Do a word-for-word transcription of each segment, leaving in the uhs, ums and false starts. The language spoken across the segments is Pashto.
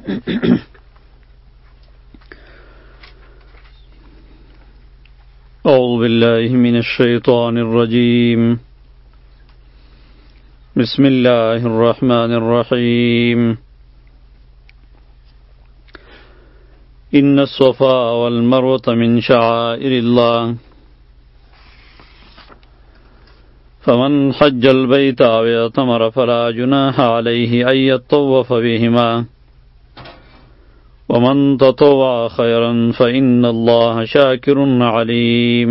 أعوذ بالله من الشيطان الرجيم. بسم الله الرحمن الرحيم. إن الصفا والمروة من شعائر الله فمن حج البيت أو اعتمر فلا جناح عليه أن يطوف بهما ومن تطوع خيرا فإن الله شاكر عليم.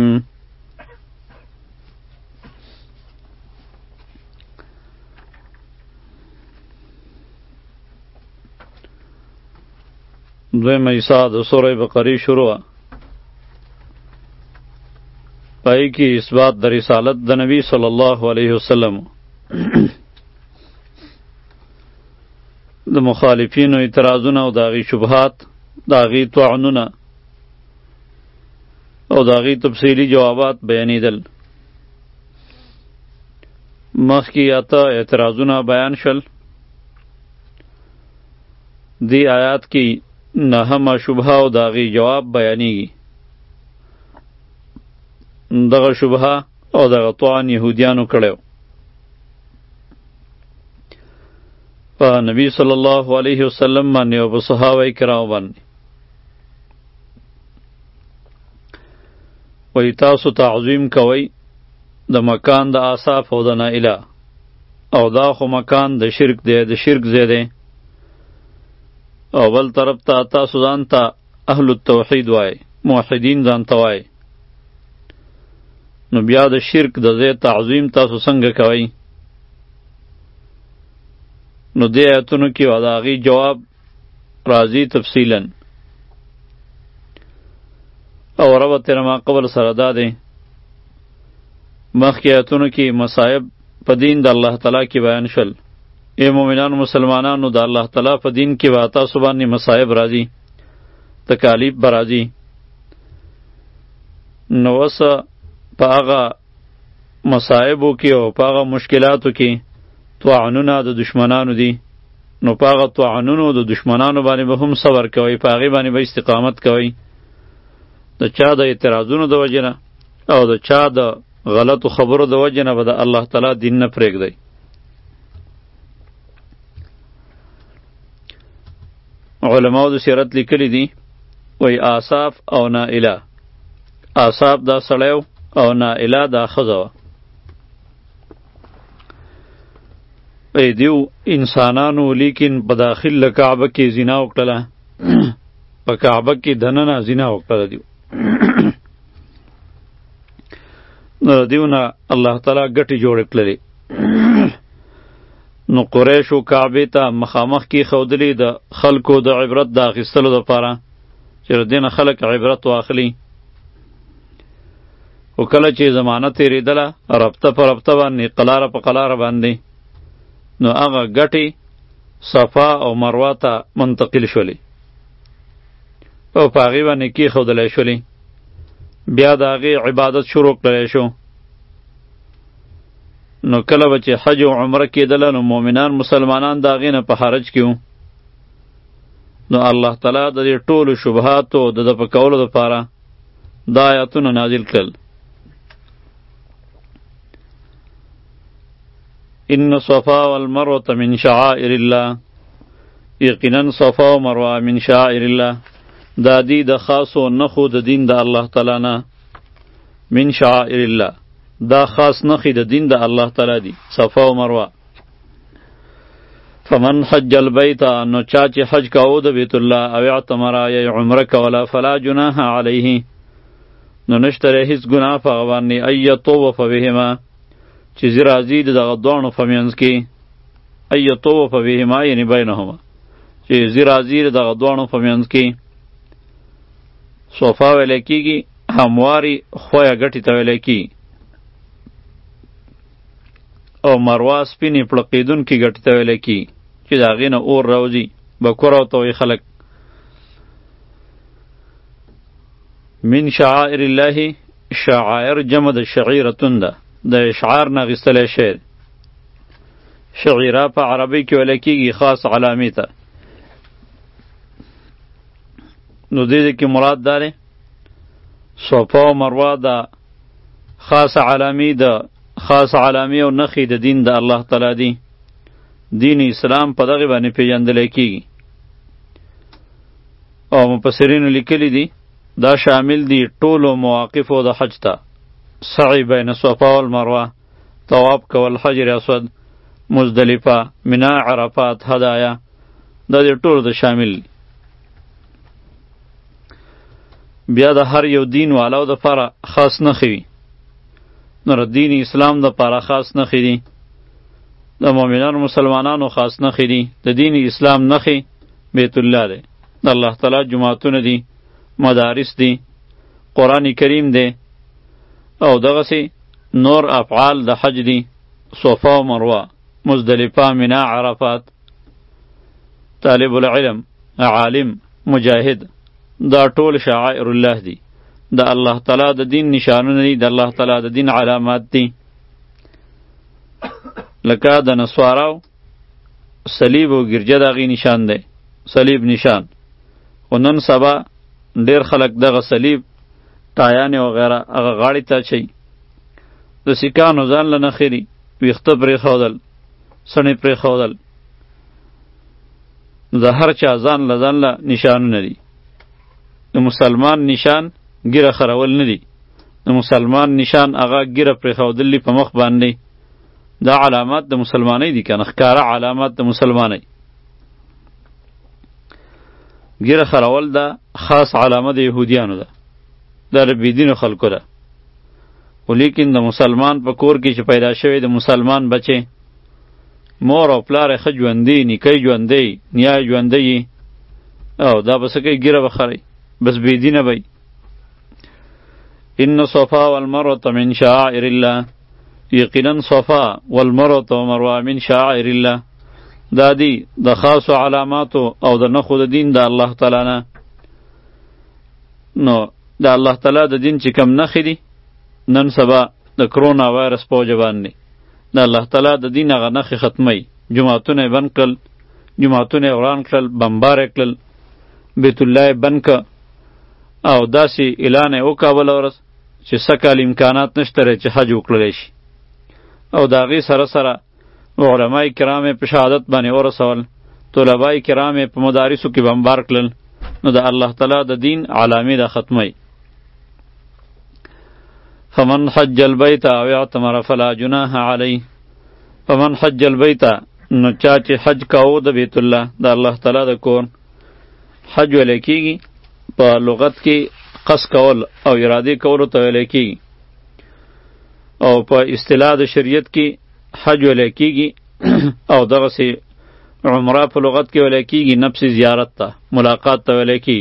دویم ایسا د سوره بقره شروع پای کی اثبات د رسالت د نبی صلی الله علیه وسلم د مخالفینو اعتراضونه او داغي شبهات داغي طعنونه او داغي تفصیلی جوابات بیانیدل. مخکی اته اعتراضونه بیان شل. دی آیات کی نهمه شبهه او داغي جواب بیانیږي. دغه شبهه او دغه طعن یهودیانو کړیو په نبی صلی الله علیه وسلم باندې او په صحابه کرامو باندې. وی تاسو تعظیم کوئ د مکان د آصاف او د نائله او دا خو مکان د شرک دی، د شرک ځای دی، او بل طرف ته تاسو ځان ته اهل التوحید وای، موحدین ځان ته وای، نو بیا د شرک د ځای تعظیم تاسو څنګه کوئ؟ نو دی آیتونو کې او د هغې جواب راځي تفصیلا او ربط یې ما قبل سره دا دی. مخکې آیتونو کې مصائب په دین د الله تعالی کې بیان شول. ای مومنانو مسلمانانو د الله تعالی په دین کې به تاسو باندې مصائب راځي، تکالیف به راځي. نو اوس په هغه مصائبو کې او په هغه مشکلاتو کې طعنونه د دشمنانو دي، نو په هغه طعنونو د دشمنانو باندې به هم صبر کوئ، په هغې باندې به استقامت کوئ. د چا د اعتراضونو د وجې نه او د چا د غلطو خبرو د وجې نه به د الله تعالی دین نه پرېږدئ. علماو د سیرت لیکلی دي، وی آصاف او نائله. آصاف دا سړی او نائله دا ښځه وه. ای دیو انسانانو لیکن په داخل له کعبه کې زنا وکړله، په کعبه کې دننه زنا وکړله دیو. نو دیو نه الله تعالی ګټې جوړې کړلې. نو قریشو کعبې ته مخامخ کې ښودلې د خلکو د عبرت د اخیستلو دپاره چې د دې نه خلک عبرت واخلي. خو کله چې زمانه تېرېدله ربطه په ربطه باندې، قلاره په قلاره باندې، نو هغه ګټې صفا او مروه ته منتقل شولې او په هغې باندې کېښودلی شولې. بیا د هغې عبادت شروع کړلی شو. نو کله به چې حج او عمره کېدله نو مؤمنان مسلمانان د هغې نه په حرج کې وو. نو الله تعالی د دې ټولو شبهاتو د دفع کولو دپاره دا آیاتونه نازل کړل. ان صفا والمروة من شعائر الله، یقینا صفا و مروه من شعائر الله، دا دی د خاصو نخو د دین د الله تعالی نه. من شعائر الله، دا خاص نخی د دین د الله تعالی دی، صفا و مروه. فمن حج البیت، نو چا چې حج کاو د بیت الله او اعتمر یا عمره کوله، فلا جناح علیه، نو نشته هیڅ ګناه په هغه باندې ان یطوف بهما، چې زی راځي د دغه دواړو په منځ کې، ان یطوف بهما یعنی بینهما، چې زی راځي د دغه دواړو په منځ کې. صفا ویلی کېږي همواري خویه ګټې ته ویلی کېږي، او مروه سپینې پړقېدونکې ګټې ته ویلی کېږي چې د هغې نه اور راوځي، بکور ورته وایي خلک. من شعائر الله، شعائر جمع د شعیرتون ده، د اشعار نه اخیستلی شی. شعیره په عربی کې ویلی کېږي خاص علامې ته. نو دې کې مراد داره صفا او مروه د خاص علامی د خاص علامی او نخی د دین د الله تعالی دی. دین اسلام په دغه باندې پیژندل کیږي او مفسرین لیکلی دي دا شامل دي ټولو مواقفو د حج ته، سعی بین صفا والمروه، طواف کول، حجر اسود، مزدلفه، منا، عرفات، هدایا، دا دې ټولو ته شامل دي. بیا د هر یو دین والو د پاره خاص نخې وي. نو د دین اسلام د پاره خاص نخې دي، د مؤمنانو مسلمانانو خاص نخې دي. د دین اسلام نخې بیت الله دی، د الله تعالی جماعتونه دي، مدارس دي، قرآن کریم دی، او دغسې نور افعال د حج دي، صفا و مروه، مزدلفه، منا، عرفات. طالب العلم، عالم، مجاهد، دا ټول شعائر الله دي، د الله تعالی د دین نشانونه دي، د الله تعالی د دین علامات دي. لکه د نسواراو صلیب او ګرجه د هغې نشان دی، صلیب نشان. خو نن سبا ډېر خلک دغه صلیب، ټایانې وغیره هغه غاړې ته اچوي، د سیکانو ځان له نښې دي، ویښته پرېښودل، سڼې پرېښودل، د هر چا ځان له ځان له نشانونه دي. د مسلمان نشان ګیره خرول نه دي، د مسلمان نشان هغه ګیره پرېښودل دي په مخ باندې. دا علامات د مسلمانۍ دي که نه، ښکاره علامات د مسلمانۍ. ګیره خرول دا خاص علامه د یهودیانو ده، دا د بېدینو خلکو ده. خو لیکن د مسلمان په کور کې چې پیدا شوی د مسلمان بچې، مور او پلار یې ښه ژوندي، نیکه یې ژوندی، نیا یې ژوندی، او دا به څه کوي، ګیره به خرئ، بس بېدینه به. ان صفا والمروة من شعائر الله، یقینا صفا والمروة و مروه من شعائر الله، دا دی د خاصو علاماتو او د نښو د دین د الله تعالی نه. نو د الله تعالی د دین چې کم نښې دي، نن سبا د کرونا وایرس په وجه باندې د الله تعالی د دین هغه نښې ختمی. جماعتونه یې بند کړل، جماعتونه یې وران کړل، بمبار یې کړل، بیت الله یې بند که، او داسې اعلان یې وکړه بله ورځ چې سږکال امکانات نشته دی چې حج وکړلی شي. او د هغې سره سره علمای کرام په شهادت باندې ورسول، طلبای کرام په مدارسو کې بمبار کړل. نو د الله تعالی د دین علامې د ختمی. فمن حج البیت او اعتمر فلا جناح علیه، فمن حج البیت، نو چا چې حج کاوه د بیت الله د الله تعالی د کور. حج ویلی کېږي په لغت کې قصد کول او ارادې کولو ته ویلی کېږي، او په اصطلاح د شریعت کې حج ویلی کېږي او دغسې عمره په لغت کې ویلی کېږي نفس زیارت ته، ملاقات ته ویلی کېږي.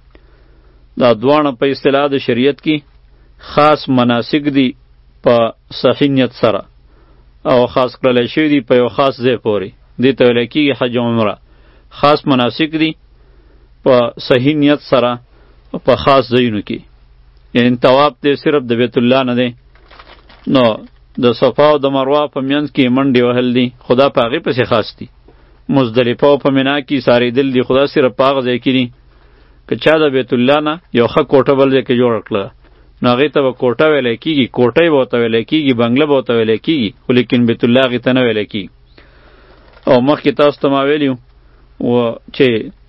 دا دواړه په اصطلاح د شریعت کې خاص مناسک دي په صحیح نیت سره، او خاص کړلی شوي دي په یو خاص ځای پورې، دې ته ویلی کېږي حج عمره. خاص مناسک دي په صحیح نیت سره په خاص ځایونو کې، یعنی طواف دی صرف د بیت الله نه دی. نو د صفا او د مروه په منځ کې منډې وهل دي، خدا په هغې پسې خاص دي. مزدلفه او په منا کې ساریدل دي، خدا صرف په هغه ځای کې دي. که چا د بیت الله نه یو ښه کوټه بل ځای کې جوړه کړله، نو هغې ته به کوټه ویلی کېږي، کوټۍ به ورته ویلی کېږي، بنګله به ورته ویلی کېږي، خو لیکن بیت الله هغې ته نه ویلی کېږي. او مخکې تاسو ته ما ویلي و چې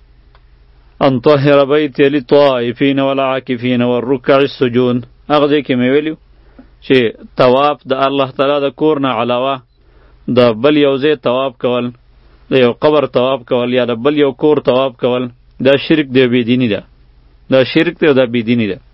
ان طهر بیتي للطائفین والعاکفین والرکع السجود، هغه ځای کې مې ویلي چې طواف د الله تعالی د کور نه علاوه د بل یو ځای طواف کول، د یو قبر طواف کول یا د بل یو کور طواف کول، دا شرک دی، بېدیني ده، دا شرک دی او دا بېدیني ده.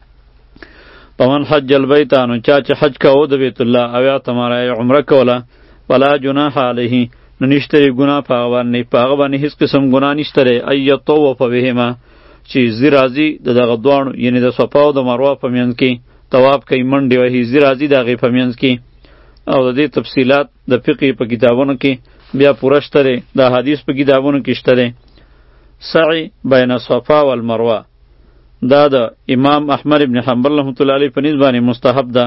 فمن حج البیت، نو چا چې حج کاوه د بیت الله او اعتمر عمره کوله، فلا جناح علیه، نو نشته دی ګناه په هغه باندې، په هغه باندې هېڅ قسم ګناه نشته دی. ان یطوف بهما، چې ځي راځي د دغه دواړو، یعنې د صفا او د مروه په منځ کې طواف کوي، منډې وهي، ځي راځي د هغې په منځ کې. او د دې تفصیلات د فقه په کتابونو کې بیا پوره شته دی، د حدیث په کتابونو کې شته دی. سعی بین صفا والمروه دا د امام احمد ابن حنبل رحمت الله علیه په نسبت باندې مستحب ده،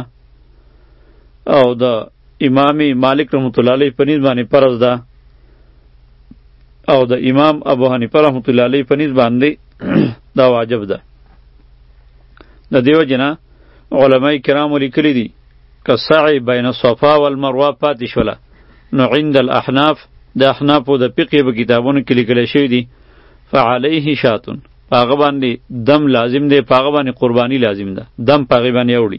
او د امام مالک رحمت الله علیه په نسبت باندې فرض ده، او د امام ابو حنیفه رحمت الله علیه په نسبت باندې دا واجب ده. د دیو جنا علماء کرام لیکلی دي که سعی بین الصفا والمروه پاتې شوله نو عند الاحناف د احنافو د فقه په کتابونو کې لیکل شوی دي فعليه شاتون، پاغه باندې دم لازم دی، پاغه باندې قربانی لازم ده، دم پاغه باندې اوړي.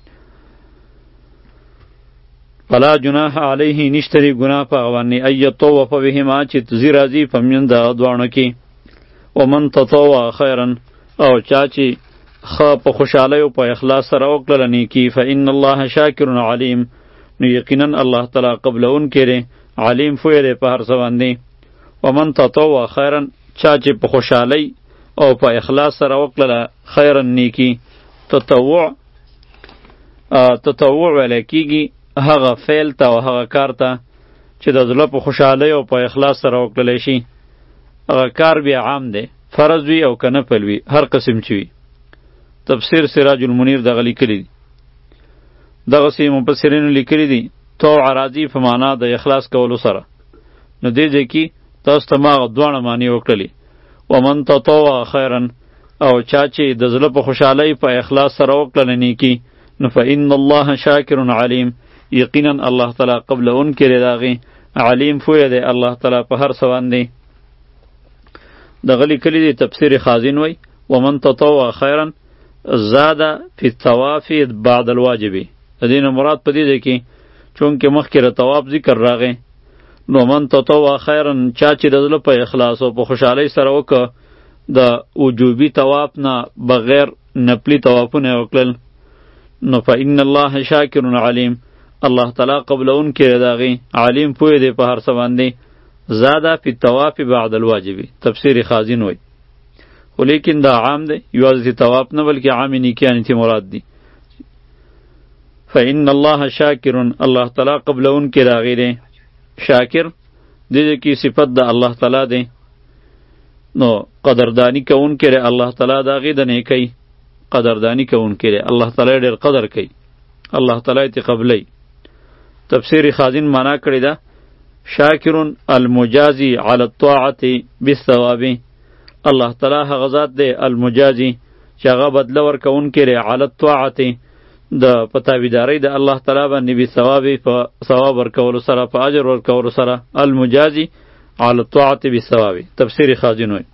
فلا جناح علیه نشتری گناه پاغه باندې ای طوف بهما چې تزی راځي په من د دوانو کې. ومن تطوع خیرا او چا چې خ په خوشاله او په اخلاص سره وکړل نیکی فإن الله شاکر علیم، نو یقینا الله تعالی قبلون کړي علیم فوی دی په هر څه باندې. ومن تطوع خیرا چا چې په خوشحالی او په اخلاص سره وکړله خیرا نیکی. تطوع تطوع ویلی کیږي هغه فعل ته او هغه کار ته چې د زړه په خوشحالی او په اخلاص سره وکړلی شي. هغه کار بیا عام دی، فرض وي او که نفل وي، هر قسم چې وي. تفسیر سراج المنیر دغه لیکلی دی. دغسې مفسرینو لیکلی دي طوع راځي په معنا د اخلاص کولو سره. نو دې ځای کې تاسو ته ما هغه دواړه معنی وکړلې. ومن تطوع خیرا او چا چې د زړه په خوشحالۍ په اخلاص سره وکړله نیکي نو فإن الله شاکر علیم، یقینا الله تعالی قبلون کړي د هغې علیم پوهه دی الله تعالی په هر څه باندې. دغه لیکلي دی تفسیر خازن وی ومن تطوع خیرا زاد فی الطواف بعد الواجب. د دې نه مراد په دې دی کې چونکې مخکې د طواف ذکر راغی نو من تطوع خیرا چا چې د زړه په اخلاص او په خوشحالۍ سره وکړه د وجوبي طواف نه بغیر نفلي طوافونه یې وکړل نو فإن الله شاکر علیم، الله تعالی قبلون کړي د هغې علیم پوه دی په هر څه باندې. زاده فی الطواف بعد الواجب تفسیر خازن وی. خو لیکن دا عام دی، یوازې طواف نه بلکې عام نیکیانې تی مراد دی. فإن الله شاکر، الله تعالی قبلون کړي د هغې دی شاکر دې کې صفت د الله تعالی دی. نو قدردانی کون کړي الله تعالی د هغې د نیکۍ قدردانی کون کړي الله تعالی ډېر قدر کوي، الله تعالی تی قبلی. تفسیر خازن معنا کړی ده شاکر المجازی علی الطاعة بالثواب، الله تعالی هغه ذات دی المجازی چې هغه بدله ورکون کړي علی الطاعة د پتاویداری د الله تعالی باندې به ثواب په ثواب ورکولو سره په اجر ورکولو سره المجازی علی الطاعة بالثواب. تفسیر خازن وی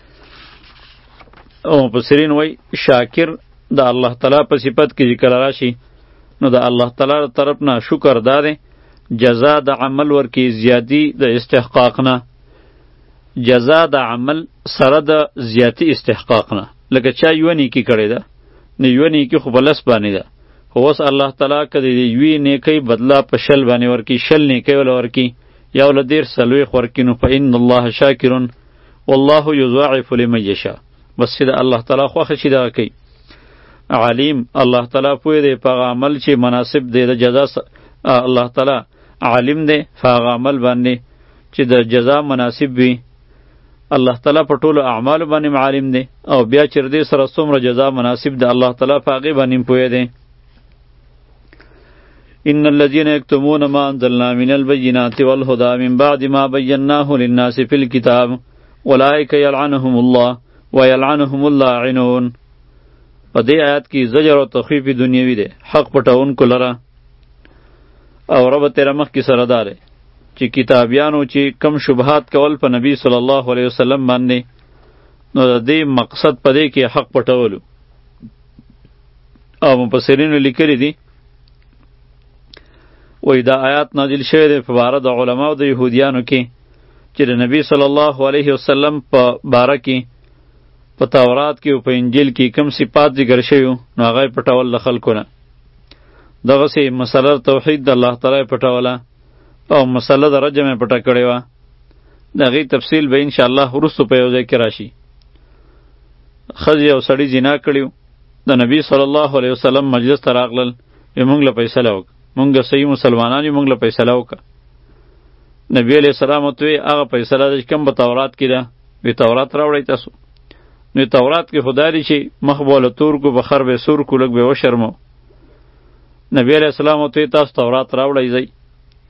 او مفسرین وی شاکر د الله تعالی په صفت کې ذکر راشي نو د الله تعالی طرف نه شکر داره جزا د عمل ورکی زیادی د استحقاق نه، جزا د عمل سره د زیاتی استحقاق نه. لکه چا یو نیکی کړی ده نو یو نیکی خو بلس باندې ده، خو اوس الله تعالی که د یوې نیکۍ بدله په شل باندې ورکی، شل نیکۍ وله ورکی یا وله دېرش څلوېښت ورکي نو فإن الله شاکر والله یضاعف لمن یشاء. بس چې د الله تعالی خوښه شي دغه کوي. علیم، الله تعالی پوه دی په هغه عمل چې مناسب دی د جزا، الله تعالی عالم دی په هغه عمل باندې چې د جزا مناسب وي. الله تعالی په ټولو اعمالو باندې عالم دی او بیا چې دې سره څومره جزا مناسب ده الله تعالی په هغې باندې پوه دی. ان الذين يكتمون ما انزلنا من البينات والهدى من بعد ما بيناه للناس في الكتاب اولئك يلعنهم الله ويلعنهم اللاعنون. په دې آیات کې زجر او تخفیف دنیوي دی حق پټونکو لره او رب تیره مخکې سره دا دی چې کتابیانو چې کم شبهات کول په نبی صلی الله علیه وسلم باندې نو د دې مقصد په دې کې حق پټولو. او مفسرینو لیکلی دي وی دا آیات نازل شوی دی په باره د علماو د یهودیانو کې چې د نبی صلی الله علیه وسلم په باره کې په تورات کې او په انجیل کې کم صفات ذکر شوي نو هغه یې پټول د خلکو نه. دغسې مسله توحید د الله تعالی یې پټوله او مسله د رجم یې پټه کړې وه. د هغې تفصیل به انشاءالله وروستو په یو ځای کې راشي. ښځې او سړي زنا کړي د نبی صلی الله علیه وسلم مجلس ته راغلل وی موږ له فیصله وکړه، موږ صحیح مسلمانان یو، موږ له فیصله وکړه. نبی علیه السلام ورته وی هغه فیصله ده چې کوم په تورات کې ده. وی تورات راوړئ تاسو. نو تورات کې خدا دی چې مخ به له تور کو بخر به سور کو لږ به وشرمو. نبی علیه السلام ورته تاسو تورات راوړئ ځئ.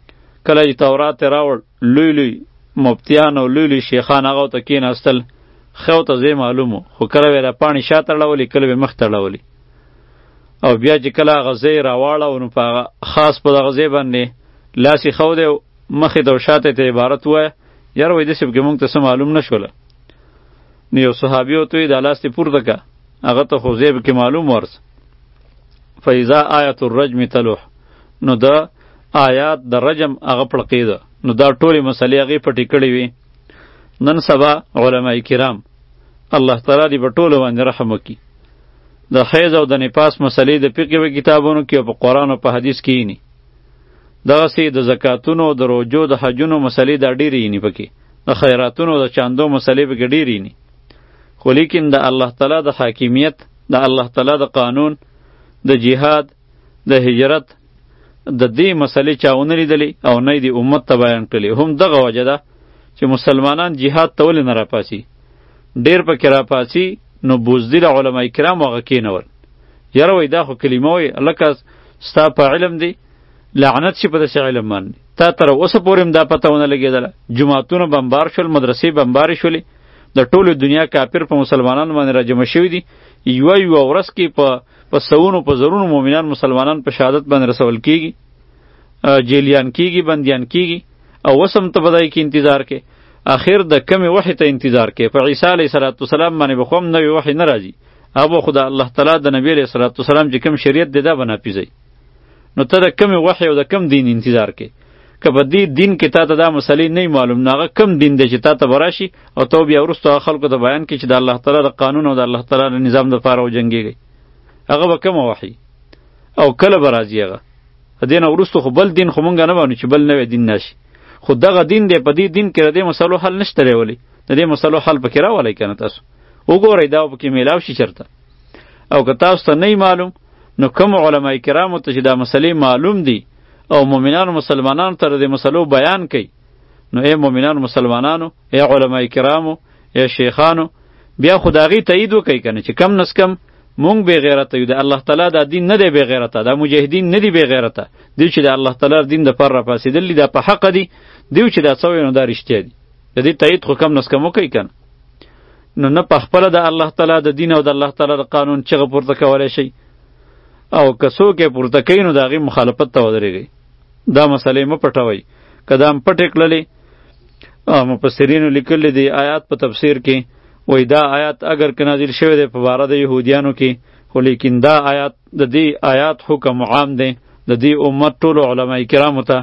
کله چې تورات یې راوړ لوی لوی مفتیان او لوی لوی شیخان هغه ورته کېناستل خو ته ځای معلومو، خو کله به یې را پاڼې شاته اړولې، کله به یې مخته اړولې. او بیا چې کله هغه ځای راواړو نو په هغه خاص په دغه ځای باندې لاس یې ښودی، مخې ته او شاته ته عبارت ووایه. یاره وایي داسې پکې مونږ ته څه معلوم نه شوله. نو یو صحابي ورته وایي دا لاس دې پورته که، هغه ته خو ځای پکې معلوم ورس. فاذا آیت الرجم تلوح، نو د آیات د رجم هغه پړقېده، نو دا ټولې مسلې هغې پټې کړې وي. نن سبا علماء کرام الله تعالی دې په ټولو باندې رحم وکړي، د حیض او د نفاس مسلې د فقه په کتابونو کې او په قرآن او په حدیث کې یې ني. دغسې د زکاتونو، د روجو، د حجونو مسلې دا ډېرې یې ني پکې، د خیراتونو د چاندو مسلې پکې ډېرې یې ني. خو لیکن د الله تعالی د حاکمیت، د الله تعالی د قانون، د جهاد، د هجرت، د دې مسلې چا ونه لیدلې او نه یې د امت ته بیان کړلې. هم دغه وجه ده چې مسلمانان جهاد ته ولې نه راپاسي، ډېر پکې راپاسي. نو بوزدل علماء کرام هغه کېنول، یاره وایي دا خو کلمه وایي لکه ستا په علم دی لعنت شي په داسې علم باندې. تا تر اوسه پورې هم دا پته ونه لګېدله. جوماتونه بمبار شول، مدرسې بمبارې شولې، د ټولو دنیا کافر په مسلمانانو باندې راجمع شوي دي. یوه یوه ورځ کې په په سوونو په زرونو مؤمنان مسلمانان په شهادت باندې رسول کېږي، جیلیان کېږي، بندیان کېږي، او اوس هم ته په دای کې انتظار کې. اخر د کمې وحی ته انتظار کې. په عیسی علیه السلام باندې به خو هم نوې وحی نه راځي، هغه خو د الله تعالی د نبي علیه السلام چې کوم شریعت دی دا به نافظوي. نو ته د کمې وحی او د کم دین انتظار کې. که په دې دین کې تا ته دا مسلې نه معلوم، نو هغه کم دین دی چې تا ته به راشي او ته بیا وروسته هغه خلکو ته بیان کړي چې د الله تعالی د قانون او د الله تعالی د نظام دپاره وجنګېږئ. هغه به کومه وحی او کله به راځي هغه. د دې نه وروسته خو بل دین خو مونږ نه مانو چې بل نوی دین ناشي. خو دغه دین دی، په دې دین کې د دې مسلو حل نشته راولی، د دې مسلو حل پکې راولی که نه. تاسو وګورئ دا پکې میلاو شي چېرته. او که تاسو ته نه معلوم، نو کوم علماء کرامو ته چې دا مسلې معلوم دي او مؤمنانو مسلمانانو ته د دې مسلو بیان کوي، نو ای مؤمنانو مسلمانانو، ای علماء کرامو، ای شیخانو، بیا خو د هغې تایید وکئ که نه چې کم نس کم مونږ بې غیرته یو. د الله تعالی دا دین نه دی بې غیرته، دا مجاهدین نه دي بې غیرته. دوی چې د الله تعالی دین دپاره راپاڅېدلي دا په حقه دي، دوی چې دا څه وایي نو دا رښتیا دي. د دې تایید خو کم نس کم وکئ که نه. نو نه په خپله د الله تعالی د دین او د الله تعالی د قانون چغه پورته کولی شئ، او که څوک یې پورته کوي نو د هغې مخالفت ته ودرېږئ. دا مسلې مه پټوئ. که دا هم پټې کړلې، مفسرینو لیکلی دی آیات په تفسیر کې، وای دا آیات اگر که نازل شوی دی په باره د یهودیانو کې، خو لیکن دا آیات د دې آیات حکم عام دی د دې امت ټولو علماء کرامو ته.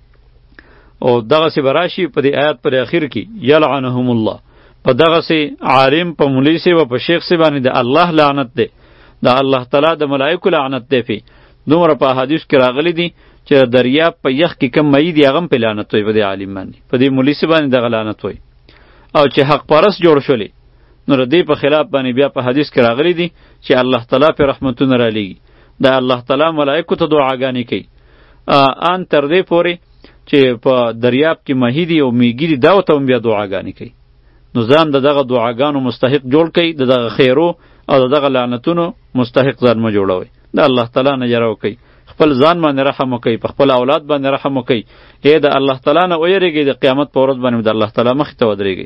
او دغسې به راشي په دې آیات پر اخر کې یلعنهم الله، په دغسې عالم، په مولوي صاحب او په شیخ صاحب باندې د الله لعنت دی، د الله تعالی د ملایکو لعنت دی. پې دومره په احادیث کې راغلی دي چې دریاب په یخ کې کم مئی دی هغه هم پې لعنت وایي په دې عالم باندې، په دې مولوي صاحب باندې دغه لعنت وایي. او چې حق پرست جوړ شولې، نو د دې په خلاف باندې بیا په حدیث کې راغلی دي چې الله تعالی پې رحمتونه رالیږي، د الله تعالی ملایکو ته دعاګانې کوي ان تر دې پورې چې په دریاب کې ماهی دي او میږي دي، دا ورته هم بیا دعاګانې کوي. نو ځان د دغه دعاګانو مستحق جوړ کړئ، د دغه خیرو او د دغه لعنتونو مستحق ځان مه جوړوئ. د الله تعالی نه یره وکئ، خپل ځان باندې رحم وکئ، په خپل اولاد باندې رحم وکئ. ای د الله تعالی نه ویریږئ، د قیامت په ورځ باندې د الله تعالی مخې ته ودرېږئ.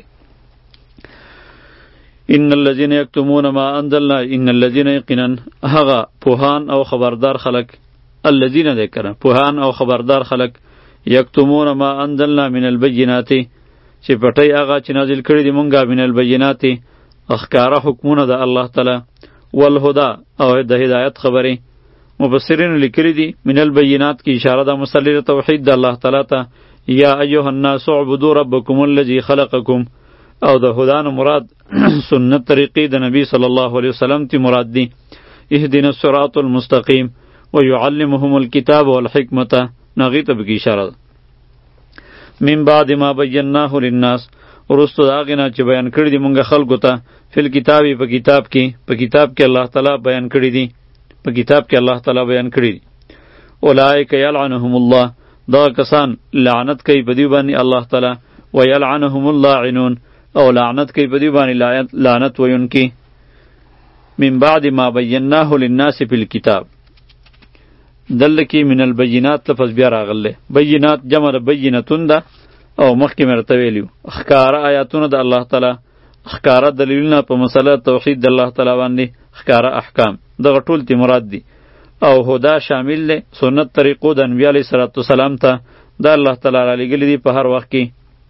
ان الذين يكتمون ما انزلنا، ان الذين یقینا هغه پوهان او خبردار خلق، الذين ذکر پوهان او خبردار خلق، یکتمون ما انزلنا من البینات چې پټی هغه چې نازل کړي دي مونږه من البینات اخکاره حکمونه د الله تعالی، والهدى او د هدایت خبرې. مفسرین لیکلي دي من البینات کی اشاره د مسلل توحید د الله تعالی ته، یا ایها الناس اعبدوا ربکم الذی خلقکم، او د هدانو مراد سنت طریقې د نبی صلی الله علیه وسلم تی مراد دی. اهدنا الصراط المستقیم ويعلمهم الكتاب والحکمت، نغی ته بکی اشاره ده. من بعد ما بیناه للناس، ورستو دا غینا چې بیان کړی دی مونږه خلکو ته، فل کتابی په کتاب کې، په کتاب کې الله تعالی بیان کړی دی، په کتاب کې الله تعالی بیان کړی دی. اولئک یلعنهم الله، دا کسان لعنت کوي په دی باندې الله تعالی، ویلعنهم اللاعنون، او لعنت کوي په دی باندې لعنت ویونکي. من بعد ما بیناه للناس فی الکتاب، دل کی من البینات لفظ بیا راغله، بینات جمع د بینتون ده، او مخکې مرته ویلیو ښکاره آیاتونه د الله تعالی، ښکاره دلیلونه په مسله توحید د الله تعالی باندې، ښکاره احکام، دغه ټول تی مراد دي. او هدا شامل دی سنت طریقو د انبیاء علیه صلوات والسلام ته، دا الله تعالی را لېږلي دي په هر وخت کې.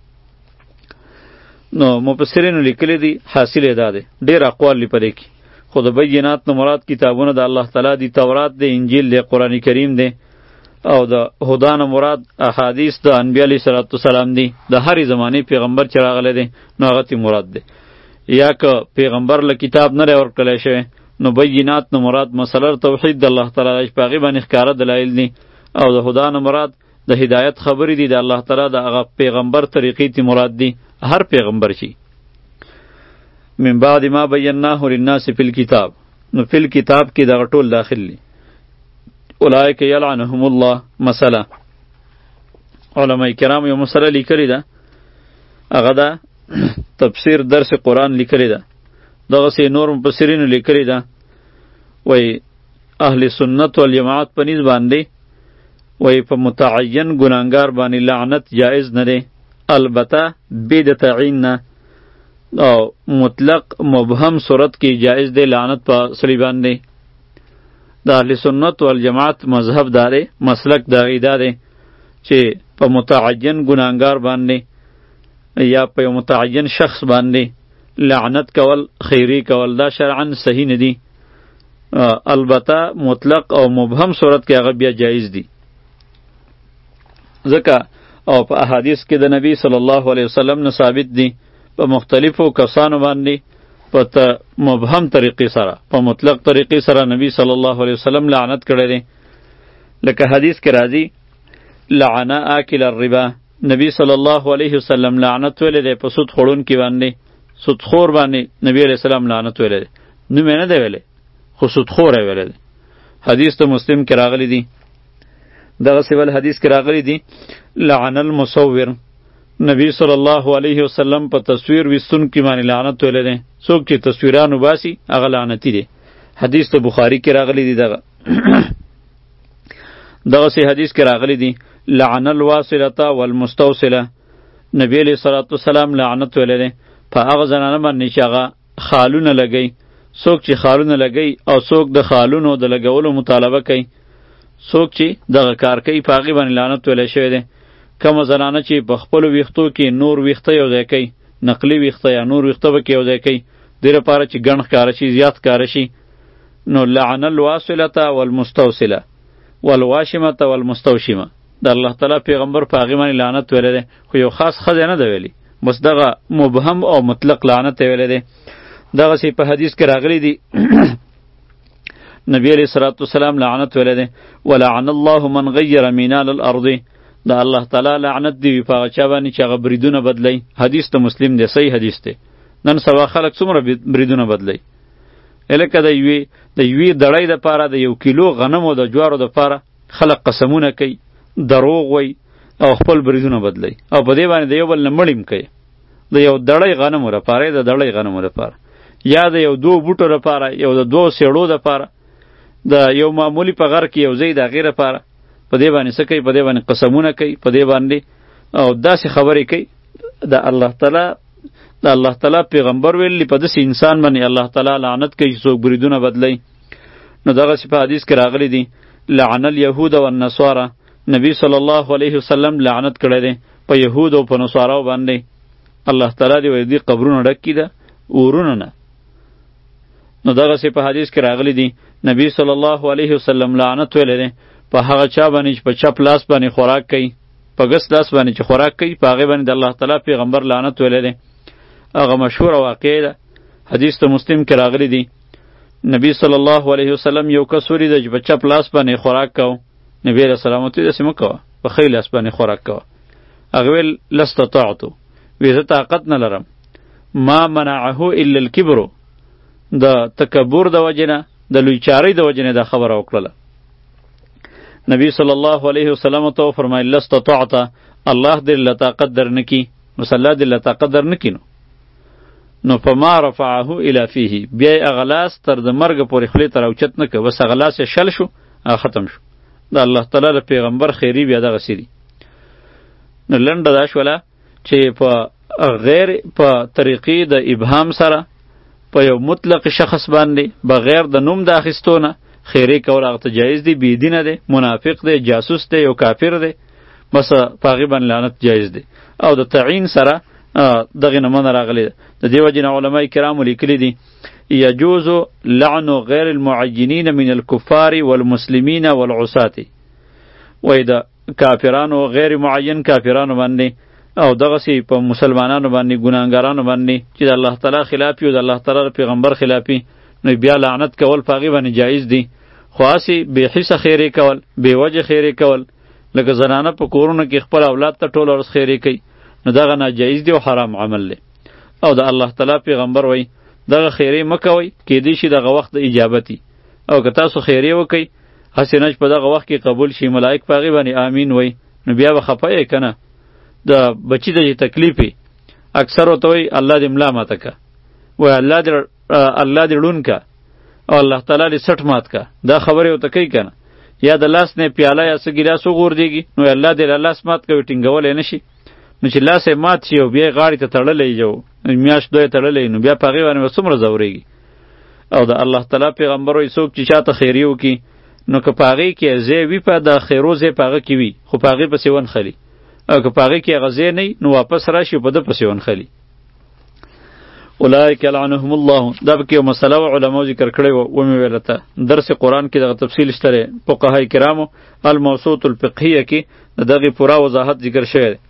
نو مفسرینو لیکلی دي حاصل یې دا دی، ډېر اقوال دي په دې کې، خو د بینات نه مراد کتابونه د الله تعالی دي، تورات دی، انجیل دی، قرآن کریم دی. او د هدا نه مراد احادیث د انبیاء علیه صلوات والسلام دي، د هرې زمانې پیغمبر چې راغلی دی نو هغه تی مراد دی. یا که پیغمبر له کتاب نه دی ورکړی شوی نو بینات نه مراد مسله توحید د الله تعالی دی، په هغې باندې ښکاره دلایل دي. او د هدا نه مراد د هدایت خبرې دي د الله تعالی د هغه پیغمبر طریقې تی مراد دي، هر پیغمبر شي. من بعد ما بیناه للناس فی الکتاب، نو فی الکتاب کې دغه ټول داخل دي. اولئک یلعنهم الله مسله، علماء کرام یو مسله لیکلی ده، هغه ده تفسیر درس قرآن لیکلی ده، دغسې نور مفسرینو لیکلی ده. وی اهل سنت والجماعت په نیز باندې وی په متعین ګناهګار باندې لعنت جایز نه دی، البته بې د تعین نه، او مطلق مبهم صورت کې جایز دی لعنت په سړي باندې. د اهل سنت والجماعت مذهب دا دی، مسلک د هغې دا دی چې په متعین ګناهګار باندې یا په یو متعین شخص باندې لعنت کول، خیری کول، دا شرعا صحیح نه دي، البته مطلق او مبهم صورت کې هغه بیا جایز دي. ځکه او په احادیث کې د نبی صلی الله علیه وسلم نه ثابت دي په مختلفو کسانو باندې په مبهم طریقې سره، په مطلق طریقې سره نبی صلی الله علیه وسلم لعنت کړی دی. لکه حدیث کې راځي لعن آکل الربا، نبی صلی الله علیه وسلم لعنت ویلی دی په سود خوړونکي باندې، سودخور باندې نبی علیه السلام لعنت ویلی دی، نوم یې نه دی ویلی خو سودخور یې ویلی دی. حدیث ته مسلم کې راغلی دی. دغسې بل حدیث کې راغلی دی لعن المصور، نبی صلی الله علیه وسلم په تصویر ویستونکي باندې لعنت ویلی دی، څوک چې تصویران وباسي هغه لعنتي دی. حدیث ته بخاري کې راغلی دی. دغه دغسې حدیث کې راغلی دی لعن الواصلة والمستوصلة، نبی علیه صلوات والسلام لعنت ویلی دی په هغه زنانه باندې چې هغه خالونه لګوي، څوک چې خالونه لګوي او څوک د خالونو د لګولو مطالبه کوي، څوک چې دغه کار کوي په هغې باندې لعنت ویلی شوی دی. کومه زنانه چې په خپلو ویښتو کې نور ویښته یو ځای کوي، نقلي ویښته یا نور ویښته به کې یو ځای کوي، دې لپاره چې ګڼ ښکاره شي، زیات ښکاره شي، نو لعن الواصلة والمستوصلة والواشمة والمستوشمة، د الله تعالی پیغمبر په هغې باندې لعنت ویلی دی، خو یو خاص ښځی نه دی ویلی، بس دغه مبهم او مطلق لعنت یې ویلی دی. دغسې په حدیث کې راغلی دی نبی علیه الصلاة والسلام لعنت ویلی دی ولعن الله من غیر مینال الارض، د الله تعالی لعنت دی په هغه چا باندې چې هغه بریدونه بدلی. حدیث ته مسلم دی، صحیح حدیث دی. نن سبا خلک څومره بریدونه بدلی، لکه د یوې د یوې دړۍ دپاره د یو کیلو غنمو د جوارو دپاره خلک قسمونه کوي، دروغ وایي او خپل بریدونه بدلی، او په دې باندې د یو بل نه مړیم کوي، د یو دړۍ غنمو لپاره، د دړۍ غنمو لپاره، یا د یو دو بوټو لپاره، یو د دوو سیړو لپاره، د یو معمولی په غر کې یو ځای د هغې لپاره په دې باندې څه کوي، په دې باندې قسمونه کوي، په دې باندې او داسې خبرې کوي. د الله تعالی د الله تعالی پیغمبر ویلي په داسې انسان باندې الله تعالی لعنت کوي چې څوک بریدونه بدلی. نو دغسې په حدیث کې راغلی دی لعن الیهود والنصارى، نبی صلی الله علیه وسلم لعنت کړی دی په یهود او په نصاراو باندې. الله تعالی دی وایي دوی قبرونه ډک کړي ده اورونه نه. نو دغسې په حدیث کې راغلی دی نبی صلی الله علیه وسلم لعنت ویلی دی په هغه چا باندې چې په چپ لاس باندې خوراک کوي، په ګس لاس باندې چې خوراک کوي، په هغې باندې د الله تعالی پیغمبر لعنت ویلی دی. هغه مشهوره واقعه ده، حدیث ته مسلم کې راغلی دی نبی صلی الله علیه وسلم یو کس ولیده چې په چپ لاس باندې خوراک کو، نبی علیه السلام ورته ویل داسې مه کوه، په ښی لاس باندې خوراک کوه. هغه ویل لاستطعتو، وی زه طاقت نه لرم. ما منعه الا الکبر، د تکبر د وجې نه، د لویچارۍ د وجې نه دا خبره وکړله. نبی صلی الله علیه وسلم ته وفرمایل لاستطعت، الله دې له طاقت در نه کي، نو الله دې له طاقت در نه کي نو نو فما رفعه الی فیه، بیا یې هغه لاس تر د مرګه پورې خولې ته راوچت نه که، بس هغه لاس یې شل شو، هغه ختم شو. د الله تعالی د پیغمبر خیری بیا دغسې دي. نو لنډه دا شوله چې په غیر په طریقې د ابهام سره په یو مطلق شخص باندې بغیر د نوم د اخیستونه خیری کول هغه ته جایز دی، بېدینه دی، منافق دی، جاسوس دی، یو کافر دی، بس په هغې باندې لعنت جایز دی. او د تعین سره دغې نه منع راغلی ده. د دې وجې نه علمای کرامو لیکلي دي یجوز لعن غیر المعینین من الکفار والمسلمین والعصاة، وایي د کافرانو غیر معین کافرانو باندې او دغسې په مسلمانانو باندې ګناهګارانو باندې چې د الله تعالی خلاف وي او د الله تعالی پیغمبر خلافي، نو بیا لعنت کول په هغې باندې جایز دي. خو هسې بې حسه خیرې کول، بې وجه خیرې کول، لکه زنانه په کورونو کې خپل اولاد ته ټوله ورځ خیرې کوي، نو دغه ناجایز دی او حرام عمل دی. او د الله تعالی پیغمبر وایي دغه خیرې مه کوئ، کیدای شي دغه وخت د اجابتي، او که تاسو خیرې وکئ هسې نه چې په دغه وخت کې قبول شي، ملائک په هغې باندې آمین وایي، نو بیا به خفه یې که نه. د بچي ته چې تکلیف وي اکثر ورته وایي الله دې ملا ماته که، وایي الله دې الله دې ړون که او الله تعالی دې سټ مات که، دا خبرې ورته کوي که نه. یا د لاس نه پیاله یا څه ګیلاس وغورځېږي نو الله دې له لاس مات کوي، ټینګولی نه شي، نو چې لاس یې مات شي او بیا یې غاړې ته تړلی جو میاشت دوی تړلی، نو بیا په هغې باندې به څومره ځورېږي. او د الله تعالی پیغمبر وایي څوک چې چاته خیري وکړي نو که په هغې کې ځای وي په د خیرو ځای په هغه کې وي، خو په هغې پسې ونښلي، او که په هغې کې هغه ځای نه وي نو واپس راشي په ده پسې ونښلي. اولئک یلعنهم الله، دا پکې یو مسله و علماو ذکر کړې وه، ومې ویله ته درس قرآن کې دغه تفصیل شته دی، فقهای کرامو الموسوعة الفقهیه کې د دغې پوره وضاحت ذکر شوی دی.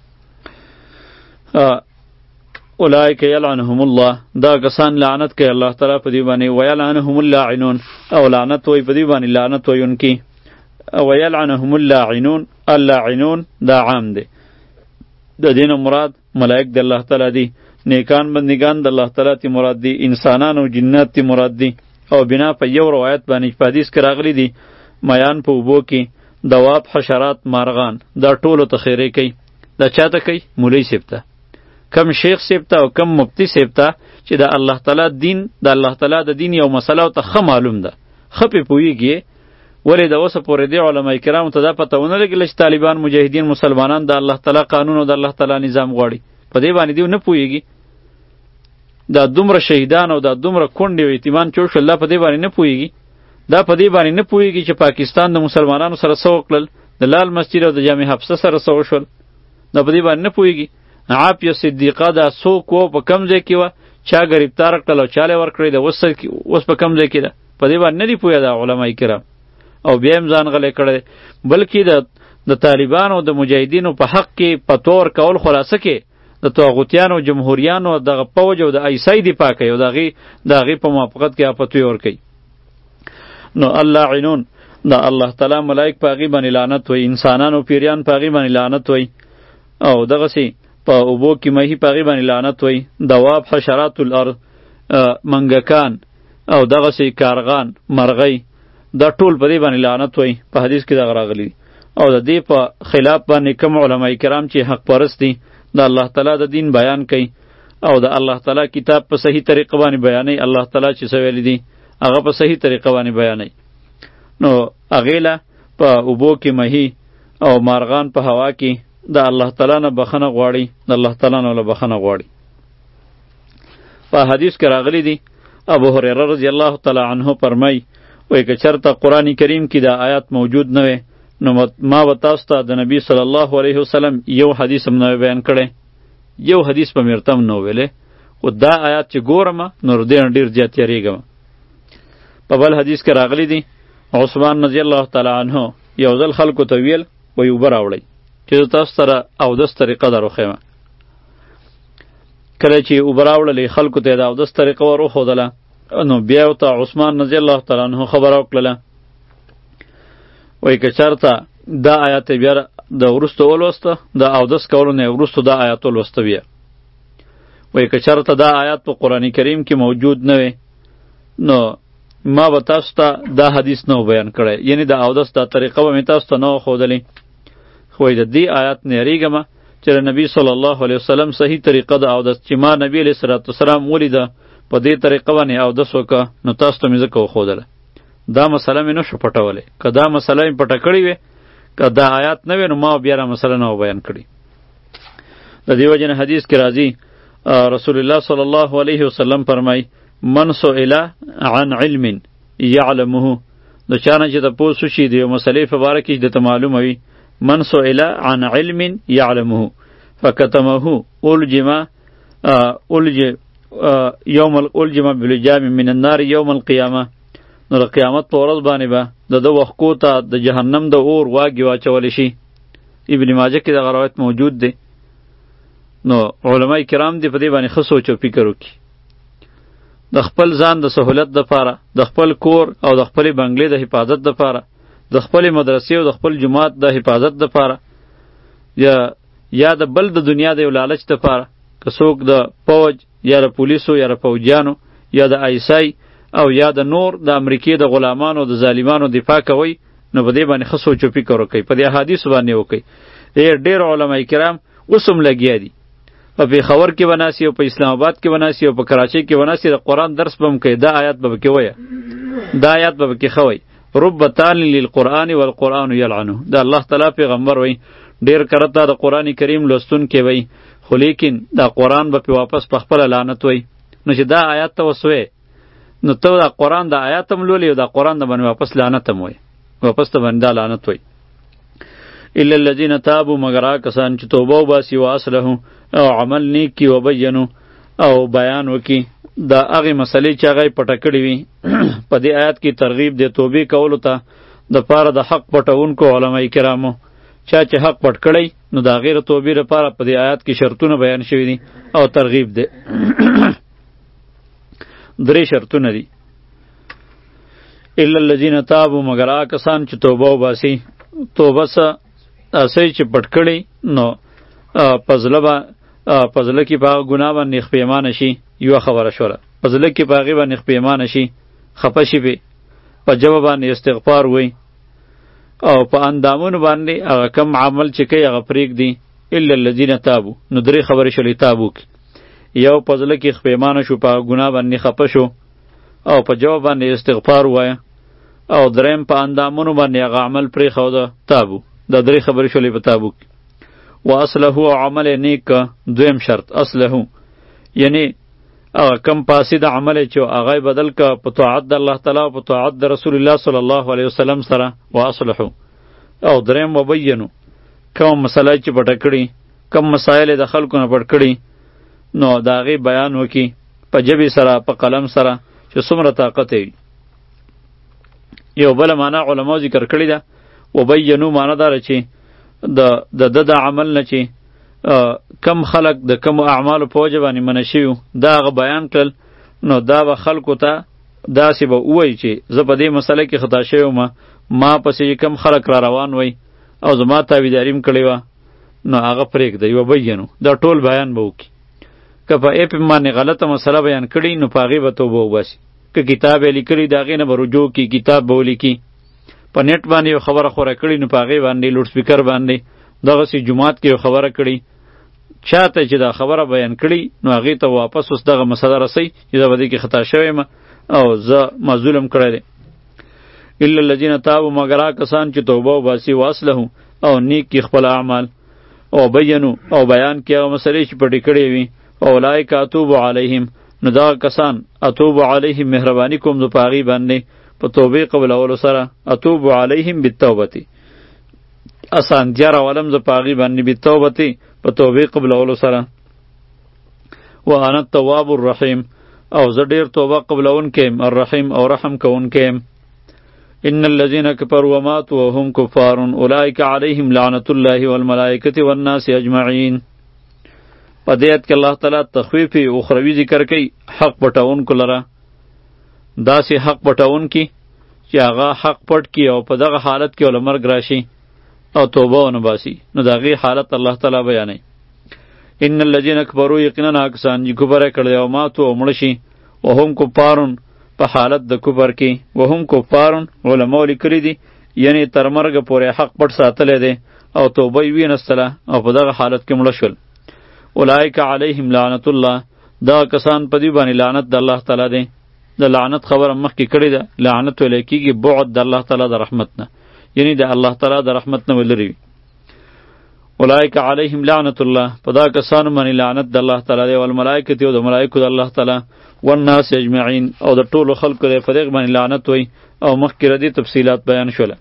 اولئک یلعنهم الله، دا کسان لعنت کوي الله تعالی په دې باندې، ویلعنهم اللاعنون، او لعنت وایي په دې باندې لعنت ویونکي، ویلعنهم اللاعنون، اللاعنون دا عام دی، د دې نه مراد ملائک د الله تعالی دی، نیکان بندگان د الله تعالی تی مراد دی، انسانان او جنات تی مراد دی. او بنا په یو روایت باندې په حدیث کې راغلی دی میان په اوبو کې دواب، حشرات، مارغان دا ټولو ته خیرې کوي. دا چاته کوي؟ مولوی صاحب ته، کم شیخ صاحب ته او کم مفتی صاحب ته چې د الله تعالی دین د الله تعالی د دین یو مسله او ته ښه معلوم ده، ښه پې پوهېږي. ولې د اوسه پورې دې علما کرامو ته دا پته ونه لګېله چې طالبان، مجاهدین، مسلمانان د الله تعالی قانون او د الله تعالی نظام غواړي، په دې باندې دوی نه پوهېږي. دا دومره شهیدان او دا دومره کونډې او یتیمان جوړ شول، دا په دې باندې نه پوهېږي. دا په دې باندې نه پوهېږي چې پاکستان د مسلمانانو سره څه وکړل، د لال مسجد او د جامع حفصه سره څه وشول، دا په دې باندې نه پوهېږي. عافیه صدیقه دا څوک و، په کوم ځای کې وه، چا ګرفتار کړل او چا له ورکړی ده، اوس په کوم ځای کې ده، په دې باندې نه دي پوهه ده علما کرام. او بیا هم ځان غلی کړی، بلکې د د طالبانو د مجاهدینو په حق کې فتوا ورکول خلاصه کې د طاغوتیانو جمهوریانو دغه پوج او د ایسای دفاع کوي او د هغې د هغې په موافقت کې فتوی ورکوي. نو اللاعنون، د الله تعالی ملائک په هغې باندې لعنت وایي، انسانان او پیریان په هغې باندې لعنت وایي، او دغسې په اوبو کې مهي په هغې باندې لعنت وایي، دواب، حشرات الارض، منګکان او دغسې کارغان، مرغۍ، دا ټول په دې باندې لعنت وایي، په حدیث کې دغه راغلی. او د دې په خلاف باندې کوم علما کرام چې حق پرست دي، د الله تعالی د دین بیان کوي او د الله تعالی کتاب په صحیح طریقه باندې بیانوي، الله تعالی چې څه ویلي دي هغه په صحیح طریقه باندې بیانوي، نو هغې له په اوبو کې مهي او مارغان په هوا کې د الله تعالی نه بخښنه غواړي، د الله تعالی نه بخښنه غواړي. په حدیث کې راغلی دي ابو هریره رضی الله تعالی عنه فرمایي، وایي که چېرته قرآن کریم کې دا آیات موجود نه وی نو ما به تاسو ته د نبی صلی الله علیه وسلم یو حدیث هم نه بیان کړی، یو حدیث به مې ورته هم نه ویلی، خو دا آیات چې ګورم نو دې نه ډېر زیات یېرېږم. په بل حدیث کې راغلی دي عثمان رضی الله تعالی عنه یو ځل خلکو ته ویل وایي اوبه راوړئ چې زه تاسو سره اودس طریقه در وښیم. کله چې اوبه راوړلې خلکو ته یې د اودس طریقه ور وښودله، نو بیا ورته عثمان رضی الله تعالی عنه خبره وکړله، وایي که چېرته دا آیات بیا د وروسته ولوسته، د اودس کولو نه وروسته دا آیات ولوسته بیا، وایي که چېرته دا آیات په قرآن کریم کې موجود نه وی نو ما به تاسو ته دا حدیث نه بیان کړی، یعنی د اودس دا طریقه به مې تاسو ته نه وښودلې. خو د دې آیات نه یېرېږم چې د نبي صلی الله علیه وسلم صحیح طریقه د اودس چې ما نبي علیه صلات وسلام ولیده په دې طریقه باندې اودس وکړه، نو تاسو ته مې ځکه وښودله. دا مسله مې نه شو پټولی، که دا مسله مې پټه کړې وې، که دا آیات نه وې نو ما بیا را مسله نه بیان کړې. د دې وجې نه حدیث کې راځي رسول الله صلی الله علیه وسلم فرمای من سئل عن علم یعلمه د چانه چې تاسو شي د مسلې په اړه کې د معلومه وي من سئل عن علم یعلمه فکتمه الجم الج یوم الجم بالجام من النار یوم القیامه نو د قیامت په ورځ باندې به د ده وښکو ته د جهنم د اور واګې واچولی شي. ابن ماجه کې دغه روایت موجود دی. نو علماء کرام دې په دې باندې ښه سوچ او فکر وکړي. د خپل ځان د سهولت دپاره، د خپل کور او د خپلې بنګلې د حفاظت دپاره، د خپلې مدرسې او د خپل جماعت د حفاظت دپاره، یا یا د بل د دنیا د یو لالچ دپاره، که څوک د فوج یا د پولیسو یا د فوجیانو یا د آیسای او یا د نور د امریکې د غلامانو د ظالمانو دفاع کوئ، نو په دې باندې ښه سوچ و فکر وکئ، په دې احادیثو باندې وکئ. ډېر علما کرام اوس هم لګیا دي، په پېښور کې به ناستي او په اسلام آباد کې به ناستي او په کراچۍ کې به ناستي، د قرآن درس به هم کوي. دا آیات به پکې وایه، دا آیات به پکې ښه وایي. رب تال للقرآن والقرآن یلعنه، د الله تعالی پیغمبر وایي ډېر کرته د قرآن کریم لوستونکی وایي، خو لیکن دا قرآن به پې واپس په خپله لعنت وایي. نو چې دا آیات ته اوس وایې، نو ته دا قرآن دا آیات هم لولې او دا قرآن د باندې واپس لعنت هم وایي، واپس ته باندې دا لعنت وایي. الا الذین تابوا، مگر هغه کسان چې توبه وباسي، و اصلحو او عمل نیک کي، و بیانو او بیان وکي د هغې مسلې چې هغه یې پټه کړې وي. په دې آیات کې ترغیب دی توبې کولو ته د پاره د حق پټونکو علماء کرامو. چا چې حق پټ کړی نو د هغې د توبې لپاره په دې آیات کې شرطونه بیان شوي دي او ترغیب دی. درې شرطونه دي. الا الذین تابوا، مگر هغه کسان چې توبه وباسي. توبه څه اسی چې پټ کړی نو پزله به پزله کې په هغه ګناه باندې خپیمانه شي، یوه خبره شوله. پزله کې په هغې باندې خپیمانه شي، خفه شي پې، په ژبه باندې استغفار وایي، او په اندامونو باندې هغه کم عمل چې کوي هغه پرېږدي. الا الذین تابوا، نو درې خبرې شولې تاب وکړي. یو پزله کې خپیمانه شو، په ګناه باندې خفه شو، او په ژبه باندې استغفار وایه، او دریم په اندامونو باندې هغه عمل پرېښوده، تابو. دا درې خبرې شولې په تابو کې. و اصلحو، او عمل نیک. دویم شرط اصلحو، یعنی هغه کم فاسد عمل چې هغه بدل که په طاعت د الله تعالی او په طاعت د رسول الله صلی الله علیه وسلم سره. و اصلحو. او دریم و بیانو، کوم مسله چې پټه کړي، کم مسایل د خلکو نه پټ کړي، نو د هغې بیان وکړي په ژبې سره، په قلم سره، چې څومره طاقت یې. یو بله معنا علماو ذکر کړې ده. و بیانو معنا داره چې د د د عمل نه چې کم خلق د کم اعمالو په وجه باندې منع شوي دا هغه بیان کړل، نو دا به خلکو ته داسې به ووایي چې زه په دې مسله کې خطا شوی وم، ما پسې کم خلق را روان وی او زما تابعداري م کړې وه، نو هغه پرېږدئ. و بیانو، دا ټول بیان به وکړي. که په ایپ باندې غلطه مسله بیان کړي نو په هغې به توبه وباسي. که کتاب یې لیکلي د هغې نه به رجوع کړي، کتاب به ولیکي. په نیټ باندې یو خبره خوره کړي نو په هغې باندې لوډ سپیکر باندې دغسې جومات کې یو خبره کړي، چاته چې دا خبره بیان کړي نو هغې ته واپس اوس دغه مسله رسئ چې زه په دې کې خطا شوی یم او زه معذولم کړی دی. الا الذین تابوا، مگر هغه کسان چې توبه وباسي، و اصلحو او نیک کي خپل اعمال، او بیانو او بیان کړي هغه مسلې چې پټې کړې وي. اولئک اتوب علیهم، نو دغه کسان اتوب علیهم مهرباني کوم زه په هغې باندې په توبې قبلولو سره. اتوب علیهم بالتوبة، اسانتیا راولم زه په هغې باندې بالتوبة، په توبې قبلولو سره. وانا التواب الرحیم، او زه ډېر توبه قبلونکی یم، الرحیم او رحم کوونکی یم. ان الذین کفروا وماتوا وهم کفار اولئک علیهم لعنة الله والملائکة والناس اجمعین. په دې آیت کې الله تعالی تخویف اخروي ذکر کوي حق پټونکو لره. داسې حق پټونکي چې هغه حق پټ کي او په دغه حالت کې ول مرګ راشي او توبه ونه باسي، نو د هغې حالت الله تعالی بیانوي. ان الذین کفروا، یقینا هغه کسان چې کفر یې کړی او ماتوا او مړه شي، وهم کفارون، په حالت د کفر کې. وهم کفارون علماو لیکلي دي یعنی تر مرګه پورې حق پټ ساتلی دی او توبه یې وینستله او په دغه حالت کې مړه شول. اولئک علیهم لعنة الله، دغه کسان په دوی باندې لعنت د الله تعالی دی. د لعنت خبره مخکې کړې ده. لعنت ویلی کېږي بعد د الله تعالی د رحمت نه، یعنی د الله تعالی د رحمت نه ولرې وي. اولئک علیهم لعنت الله، په دا کسانو باندې لعنت د الله تعالی دی، والملائکة او د ملائکو د الله تعالی، والناس اجمعین او د ټولو خلکو دی، په دغه باندې لعنت وی. او مخکې ردی تفصیلات بیان شوله.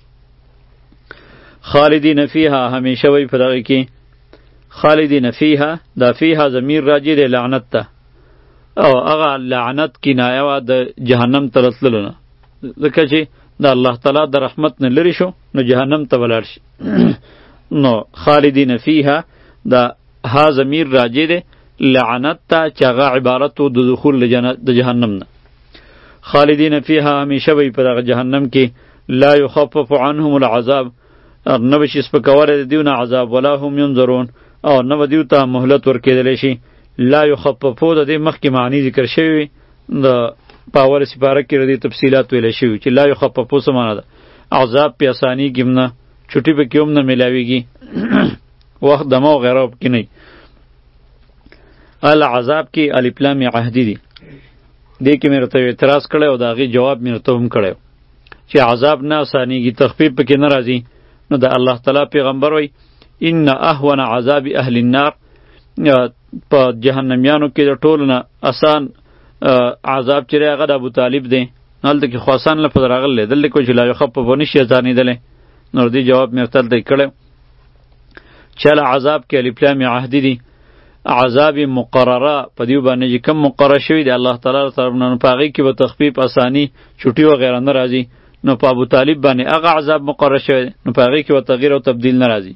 خالدین فیها، همیشه وی په دغه کې. خالدین فیها، دا فیها ضمیر راجع دی لعنت ته، او هغه لعنت کنایه وه د جهنم ته راتللو نه، ځکه چې د الله تعالی د رحمت نه لرې شو نو جهنم ته ولاړ شي. نو خالدین فیها دا ها ضمیر راجع دی لعنت ته، چې هغه عبارت و د دخول د جهنم نه. خالدین فیها، همیشه وی په دغه جهنم کې. لا یخفف عنهم العذاب، نه به شي سپکولی د دیو نه عذاب، ولا هم ینظرون، او نه به دیو ته مهلت ورکېدلی شي. لا یخففو د دې مخکې معنی ذکر شوي وي، د په اوله سپاره کې د دې تفصیلات ویلی شوي چې لا یخففو څه معنی ده، عذاب پې اسانیږي هم نه، چټي پکې هم نه میلاویږي، وخت دمه او غیره پکې نه وي. العذاب کې الف لام عهدي دي، دې کې مې ورته اعتراض کړی او د هغې جواب مې ورته هم کړی چې عذاب نه اسانیږي، تخفیف پکې نه راځي. نو د الله تعالی پیغمبر وی ان اهون عذاب اهل النار، په جهنمیانو کې د ټولو نه آسان عذاب چې دی هغه د ابو طالب دی. هلته کې خو آسان لفظ راغلی، دلته کې چې لا یخفف نشي اسانېدلی. نو دې جواب مې ورته هلته کړی چې عذاب کې الف لام عهدي دي، عذاب مقرره په دیو باندې چې کم مقرره شوي دی الله تعالی طرف نه، په هغې کې به تخفیف اسانی چوټي وغیره نه راځي. نو په ابو طالب باندې هغه عذاب مقرره شوی دی، نو په هغې کې به تغییر او تبدیل نه راځي.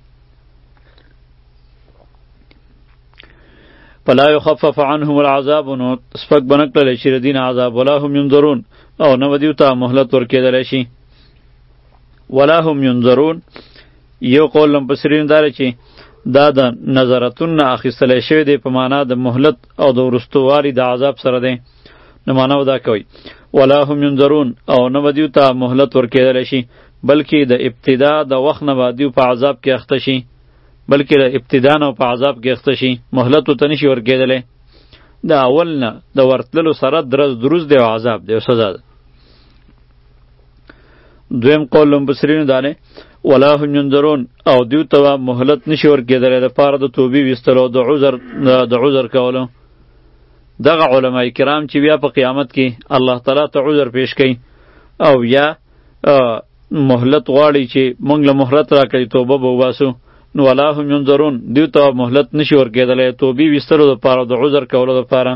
فلا یخفف عنهم العذاب، نو سپک به نه کړلی شي د دین عذاب، ولا هم ینظرون، او نه به دیو ته مهلت ورکېدلی شي. ولا هم ینظرون یو قول مفسرین دا چې دا د نظرتون نه اخیستلی شوی دی په معنا د مهلت او د وروستووالي د عذاب سره دی. نو معنا دا کوي ولا هم ینظرون، او نه به دیو ته مهلت ورکېدلی شي، بلکې د ابتدا د وخت نه به دیو په عذاب کې اخته شي، بلکې د ابتدا نه په عذاب کې اخته شي، مهلت ورته نشي ورکېدلی. د اول نه د ورتللو سره درز دروز دی او عذاب دی او سزا ده. دویم قول مفسرینو دا دی ولا هم ینظرون، او دیو ته مهلت نشي ورکېدلی د پاره د توبې ویستلو، د عذر د عذر کولو. دغه علماء کرام چې بیا په قیامت کې الله تعالی ته عذر پیش کوي او یا مهلت غواړي چې مونږ له مهلت راکړي توبه به وباسو، نو ولا هم ینظرون دیو ته مهلت نشي ورکېدلی توبې ویستلو دپاره، د عذر کولو دپاره.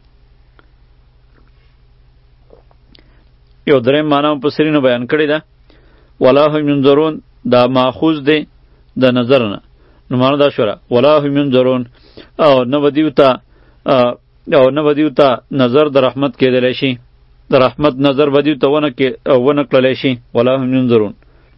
یو دریم معنا مفسرینو بیان کړې ده ولا هم ینظرون دا ماخوذ دی د نظر نه، نو معنا دا شوله ولا هم ینظرون، او نه به دیو ته او نه به دیو ته نظر د رحمت کېدلی شي، د رحمت نظر به دیو ته ونه ونه کړلی شي. ولا هم ینظرون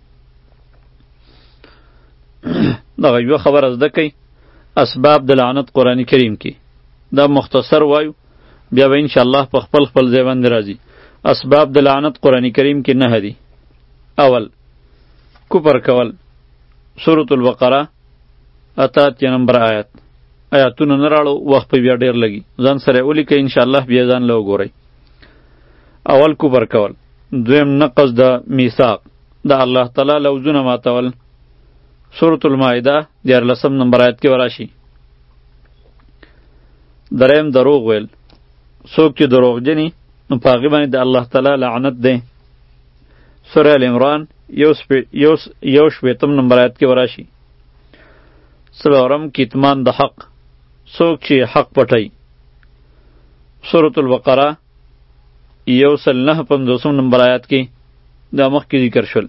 دغه یوه خبره زده کوي اسباب د لعنت قرآن کریم کې، دا مختصر وایو بیا به انشاءالله په خپل خپل ځای باندې راځي. اسباب د لعنت قرآن کریم کې نه دي. اول کفر کول، سورة البقره اتاتیا نمبر آیت، آیاتونه نه راړو وخت په بیا ډېر لګي، ځان سره ولیکئ انشاءالله بیا ځان له وګورئ. اول کفر کول، دویم نقض د میثاق د الله تعالی لوزونه ماتول، سورة المائده دیارلسم نمبر آیت کې وراشي. دریم دروغ ویل، څوک چې دروغجني نو په هغې باندې د الله تعالی لعنت دی، سوره العمران یو شپېتم نمبر آیت کې وراشي. څلورم کتمان د حق، څوک چې حق پټوي، سورة البقره یو سل نه پنځوسم نمبر آیات کې دا مخکې ذکر شول.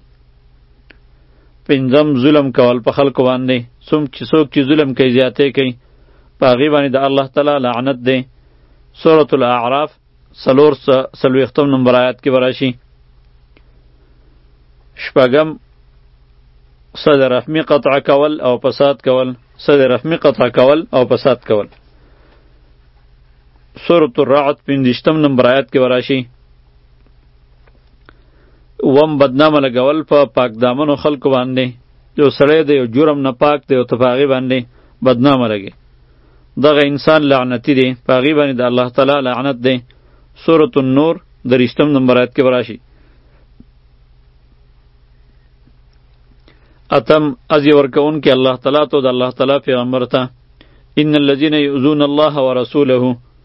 پنځم ظلم کول په خلکو باندې، څوک چې څوک چې ظلم کوي زیاتې کوي په هغې باندې د الله تعالی لعنت دی، سورة الاعراف څلور څلوېښتم نمبر آیات کې به راشي. شپږم صدر رحمی قطع کول او فساد کول، صدر رحمی قطع کول او فساد کول، سورة الرعد پنځشتم نمبر آیات کې به راشي. وم بدنامه لګول په پاک دامنو خلکو باندې، یو سړی د یو جرم نه پاک دی او ته په هغې باندې بدنامه لګې، دغه انسان لعنتي دی، په هغې باندې د الله تعالی لعنت دی، سورة النور دریشتم نمبر آیت کې به راشي. اتم ازی ورکون کې الله تعالی ته د الله تعالی پیغمبر ته ان الذين يؤذون الله ورسوله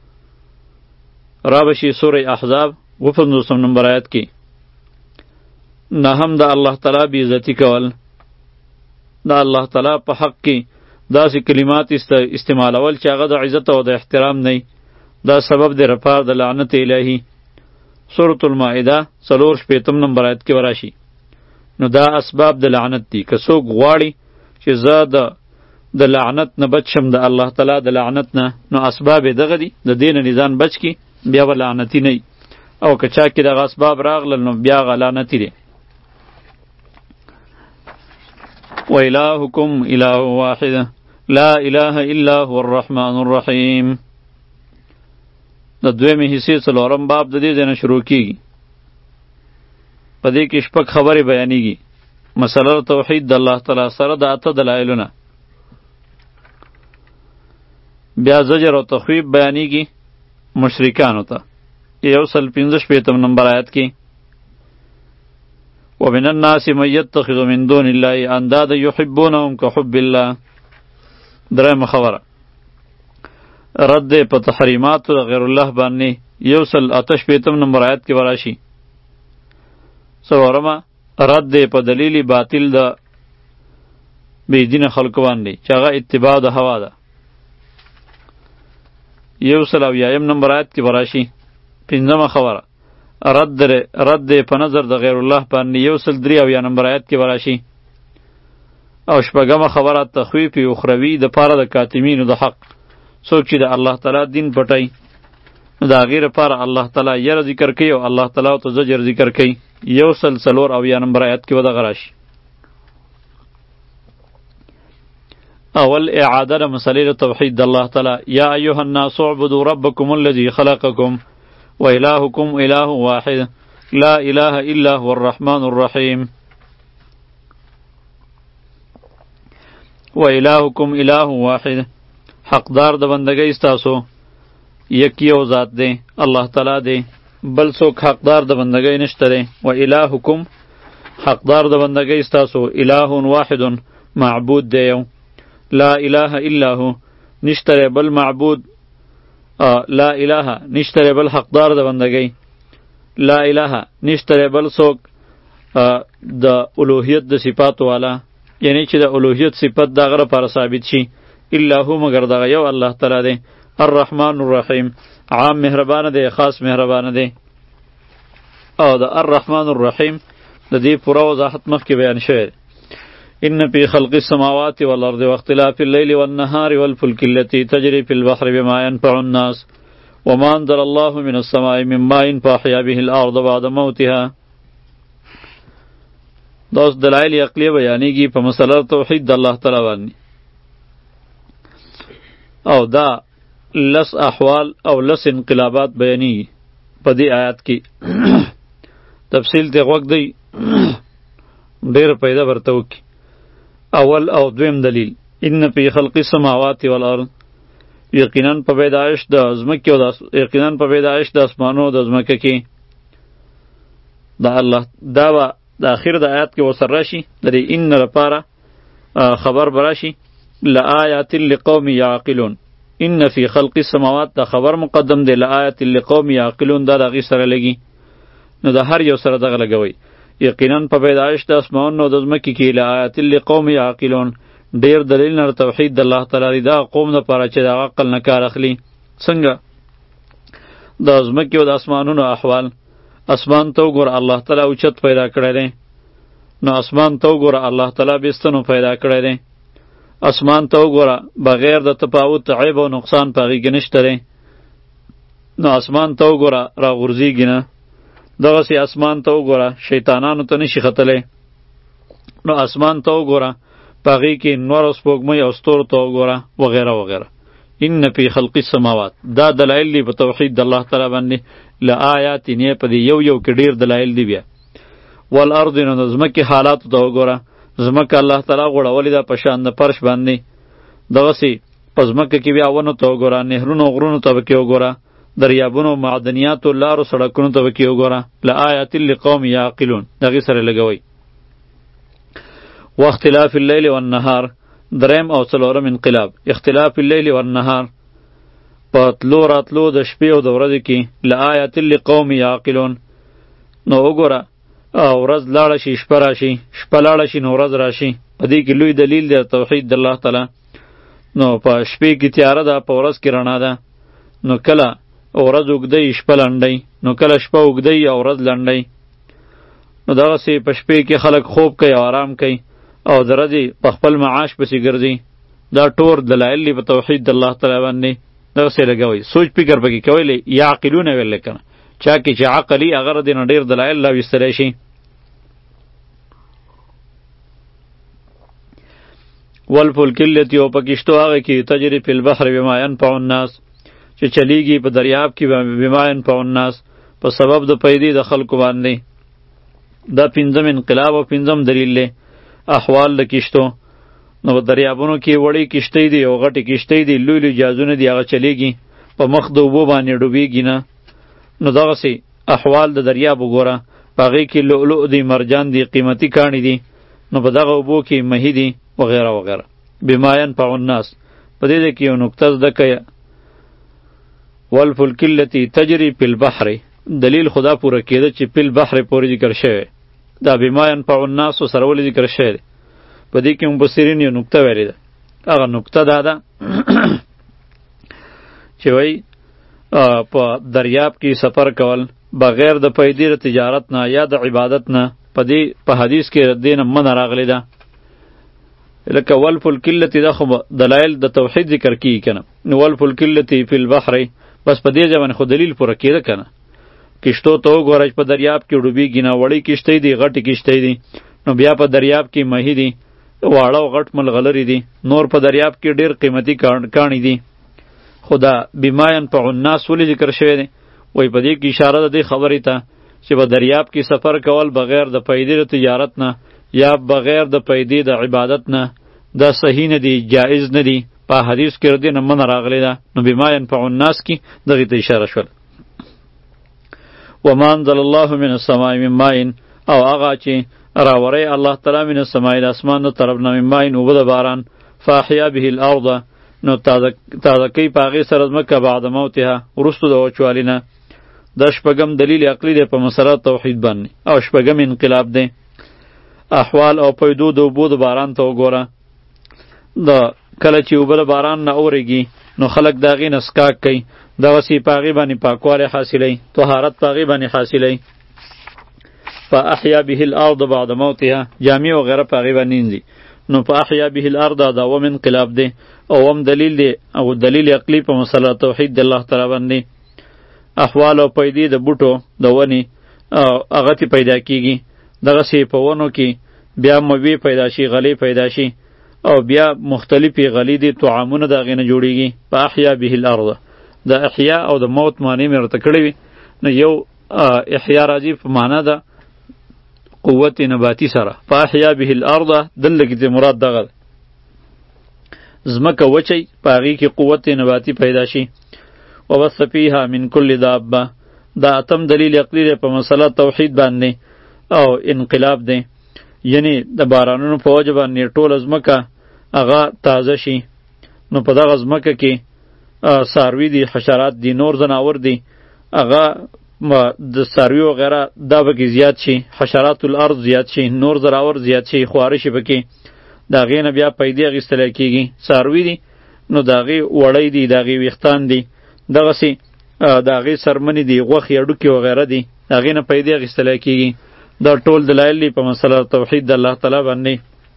رابشی سوره احزاب وفنوسم نمبر آیت کې نه هم د الله تعالی بی عزتی کول د الله تعالی په حق کې داسې کلمات استعمالول چې هغه د عزت او د احترام نه دا سبب دی رپار د لعنت الهی سورة المائده څلور شپېتم نمبر آیت کې وراشي نو دا اسباب د لعنت دي که څوک غواړي چې زه د د لعنت نه بچ شم د الله تعالی د لعنت نه نو اسباب یې دغه دي د دې نه نظام بچ کی بیا به لعنتي نه او که چا کې دغه اسباب راغلل نو بیا هغه لعنتي دی و الهکم اله واحد لا اله الا هو الرحمن الرحیم د دویمې حصې څلورم باب د دې ځای نه شروع کیږي په دې کې شپږ خبرې بیانېږي مسله توحید د الله تعالی سره د اته دلایلونه بیا زجر او تخویب بیانېږي مشرکانو ته یو سل پنځه شپېتم نمبر آیت کې ومن الناس من يتخذ من دون الله اندادا يحبونهم كحب الله درېمه خبره رد په تحریماتو د غیر الله باندې یو سل اته شپېتم نمبر آیت کې وراشي څلورمه رد په دلیل باطل د بېدینه خلکو باندې چې هغه اتباع د هوا ده یو سل اویایم نمبر آیت کې براشي پنځمه خبره رد رد په نظر د غیر الله باندې یو سل درې اویا نمبر آیت کې براشي او شپږمه خبره تخویف اخروی د پاره د کاتمینو د حق څوک چې د الله تعالی دین پټي نو د هغې لپاره الله تعالی یره ذکر کوي او الله تعالی ته زجر ذکر کوي یو سل څلور اویا نمبر آیت کې به دغه راشي اول اعاده د مسلې د توحید د الله تعالی یا ایها الناس اعبدوا ربکم الذي خلقکم و الهکم اله واحد لا اله الا هو الرحمن الرحیم و الهکم اله واحد حقدار د بندګۍ ستاسو یک یو ذات دی الله تعالی دی بل څوک حقدار د بندګۍ نشته دی و الهکم حقدار د بندګۍ ستاسو اله واحد معبود دی یو لا اله الا هو نشتره بل معبود لا اله نشتره بل حقدار د بندګۍ لا اله نشتره بل څوک د الوهیت د صفات والا یعنی چې د الوهیت صفت دغه لپاره ثابت شي الا هو مگر دغه یو الله تعالی دی الرحمن الرحیم عام مهربان دی خاص مهربان دی او د الرحمن الرحیم د دې پوره وضاحت مخکې بیان شوی ان فی خلق السماوات والارض واختلاف الليل والنهار والفلك التي تجري في البحر بما ينفع الناس وما انزل الله من السماء من ماء فاحيا به الارض بعد موتها دا اوس دلایل عقلیه بیانېږي په مسله توحید د الله تعالی باندې او دا لس احوال او لس انقلابات بیانېږي په دې آیات کې تفصیل ته غوږ دی ډېر پیدا ورته وکړي اول او دویم دلیل ان فی خلق السماوات والارض یقینا په پیدایش د ځمکې او د یقینا په پیدایش د اسمانو د ځمکې کې د الله دا به د اخر د آیات کې وسر راشي د دې ان لپاره خبر براشي لآیات لقوم یعقلون ان فی خلق السماوات دا خبر مقدم دی لآیات لقوم یعقلون دا د هغې سره لګي نو د هر یو سره دغه لګوئ یقینا په پیدایش د اسمانونو د ځمکې کې لآیات لقوم یعقلون ډیر دلیل نه توحید د الله تعالی دا قوم لپاره چې د عقل نه کار اخلي څنګه د ځمکې او د اسمانونو احوال اسمان ته وګوره الله تعالی اوچت پیدا کړی دی نو اسمان ته وګوره الله تعالی بستنو پیدا کړی دی اسمان ته وګوره بغیر د تفاوت عیب او نقصان په هغې کې نشته دی نو اسمان ته وګوره راغورځېږي نه دغسې اسمان ته وګوره شیطانانو ته نشي ختلی نو اسمان ته وګوره په هغې کې نور او سپوږمۍ او ستورو ته وګوره وغیره وغیره ان فی خلق السماوات دا دلایل دی په توحید د الله تعالی باندې لآیات نه په دې یو یو کې ډیر دلایل دی بیا والارض نو د ځمکې حالاتو ته وګوره ځمکه الله تعالی غوړولې ده په شان د فرش باندې دغسې په ځمکه کې بیا ونو ته وګوره نهرونو غرونو ته پکې وګوره دریابونو معدنیاتو لارو سړکونو ته پکې وګوره لآیات لقوم یعقلون دغې سره لګوئ واختلاف اللیل والنهار دریم او څلورم انقلاب اختلاف اللیل والنهار په تلو راتلو د شپې او د ورځې کې لآیات لقوم یعقلون. نو وګوره ورځ لاړه شي شپه راشي، شپه لاړه شي نو ورځ راشي، په دې کې لوی دلیل دی توحید د الله تعالی. نو په شپې کې تیاره ده، په ورځ کې رڼا ده. نو کله ورځ اوږدی شپه لنډی، نو کله شپه اوږدی او ورځ لنډی. نو دغسې په شپې کې خلک خوب کوي او آرام کوي او د ورځې په خپل معاش پسې ګرځي. دا ټول دلایل دي په توحید د الله تعالی باندې. دغسې لګوئ، سوچ فکر پکې کوئ. یعقلون ویل کنه، چا کې چې عقل وي هغه د نه ډېر دلایل راویستلی شي. والفلک التي او په کشتو هغه کې تجري فی البحر بما ينفع الناس چې چلیږي په دریاب کې بما ينفع الناس په سبب د پیدې د خلکو باندې. دا پنځم انقلاب او پنځم دلیل دی احوال د کشتو. نو په دریابونو کې وړې کشتۍ دي او غټې کشتۍ دي، لوی لوی جهازونه دي، هغه چلیږي په مخ د اوبو باندې ډوبېږي نه. نو دغسې احوال د دریاب وګوره، په هغې کې لؤلؤ دي، مرجان دي، قیمتي کاڼي دي. نو په دغه اوبو کې مهي دي وغیره وغیره. بما ينفع الناس په دې کې یو نکته زده کړئ. والفلک التي تجري فی البحر دلیل خدا پوره کېده چې فی البحر پورې ذکر شوی. دا بما ينفع الناس سره ولې ذکر شوی دی؟ په دې کې مفسرین یو نکته ویلې ده. هغه نکته دا ده چې وایي په دریاب کې سفر کول بغیر د پیدې د تجارت نه یا د عبادت نه، په دې په حدیث کې دې نه منع راغلی ده. لکه والفلک التي دا خو دلایل د توحید ذکر کیږي کنه. نو والفلک التي فی البحر بس په دې ځای باندې خو دلیل پوره کېده کنه. کشتو ته وګوره په دریاب کې ډوبېږي نه، وړې کشتۍ دي، غټې کشتۍ دي. نو بیا په دریاب کې مهي دي، واړه او غټ ملغلرې دي، نور په دریاب کې ډېر قیمتي کاڼي دي. خو دا بما ينفع الناس ولې ذکر شوی دی؟ وایي په دې کې اشاره ده دې خبرې ته چې په دریاب کې سفر کول بغیر د پیدې د تجارت نه یا بغیر د پیدې د عبادت نه دا صحیح نه دی، جایز نه دی. په حدیث کې دې نه منع راغلی ده. نو بما ينفع الناس کې دغې ته اشاره شول. وما انزل الله من السماء من ماء او هغه چې راوری الله تعالی من السماء د اسمان د طرف نه من ماء اوبه د باران فاحیا به الارض نو تازه کوي په هغې سره ځمکه بعد موتها وروستو د وچوالي نه. دا شپږم دلیل عقلي دی په مسله توحید باندې او شپږم انقلاب دی. احوال او پیدو د اوبو د باران ته وګوره. د کله چې اوبه د باران نه اورېږي نو خلک د هغې نه څښاک کوي، دغسې په هغې باندې پاکوالی حاصلوي، طهارت په هغې باندې حاصلوي. فاحیا به الارض بعد موتها جامع وغیره په هغې باندې انځي. نو په احیا به الارض دا اووم انقلاب دی، اووم دلیل دی او دلیل عقلي په مسله توحید د الله تعالی باندې. احوال او پیدې د بوټو د ونې هغه تی پیدا کیږي، دغسې په ونو کې بیا موې پیدا شي، غلې پیدا شي او بیا مختلفې غلې دي، طعامونه د هغې نه جوړېږي. په احیا به الارض د احیا او د موت معنی مې ورته کړې وي. نو یو احیا راځي په معنا ده قوت نباتی سره. په احیا به الارض دلته کې مراد دغه ده ځمکه وچی، په هغې کې قوت نباتی پیدا شي. وبث فیها من کل دابه دا اتم دلیل عقلی دی په مسله توحید باندې او انقلاب دی. یعنی د بارانونو په وجه باندې ټوله ځمکه هغه تازه شي. نو په دغه ځمکه کې څاروي دي، حشرات دي، نور ځناور دي، هغه د څاروي وغیره دا پکې زیات شي، حشرات الارض زیات شي، نور ځناور زیات شي، خواره شي پکې. د هغې نه بیا پیدې اخیستلی کېږي. څاروي دي نو د هغې وړی دي، د هغې ویښتان دي، دغسې د هغې څرمنې دي، غوښې هډوکې وغیره دي، د هغې نه پیدې اخیستلی کېږي. دا ټول دلایل دي په مسله توحید د الله تعالی باندې.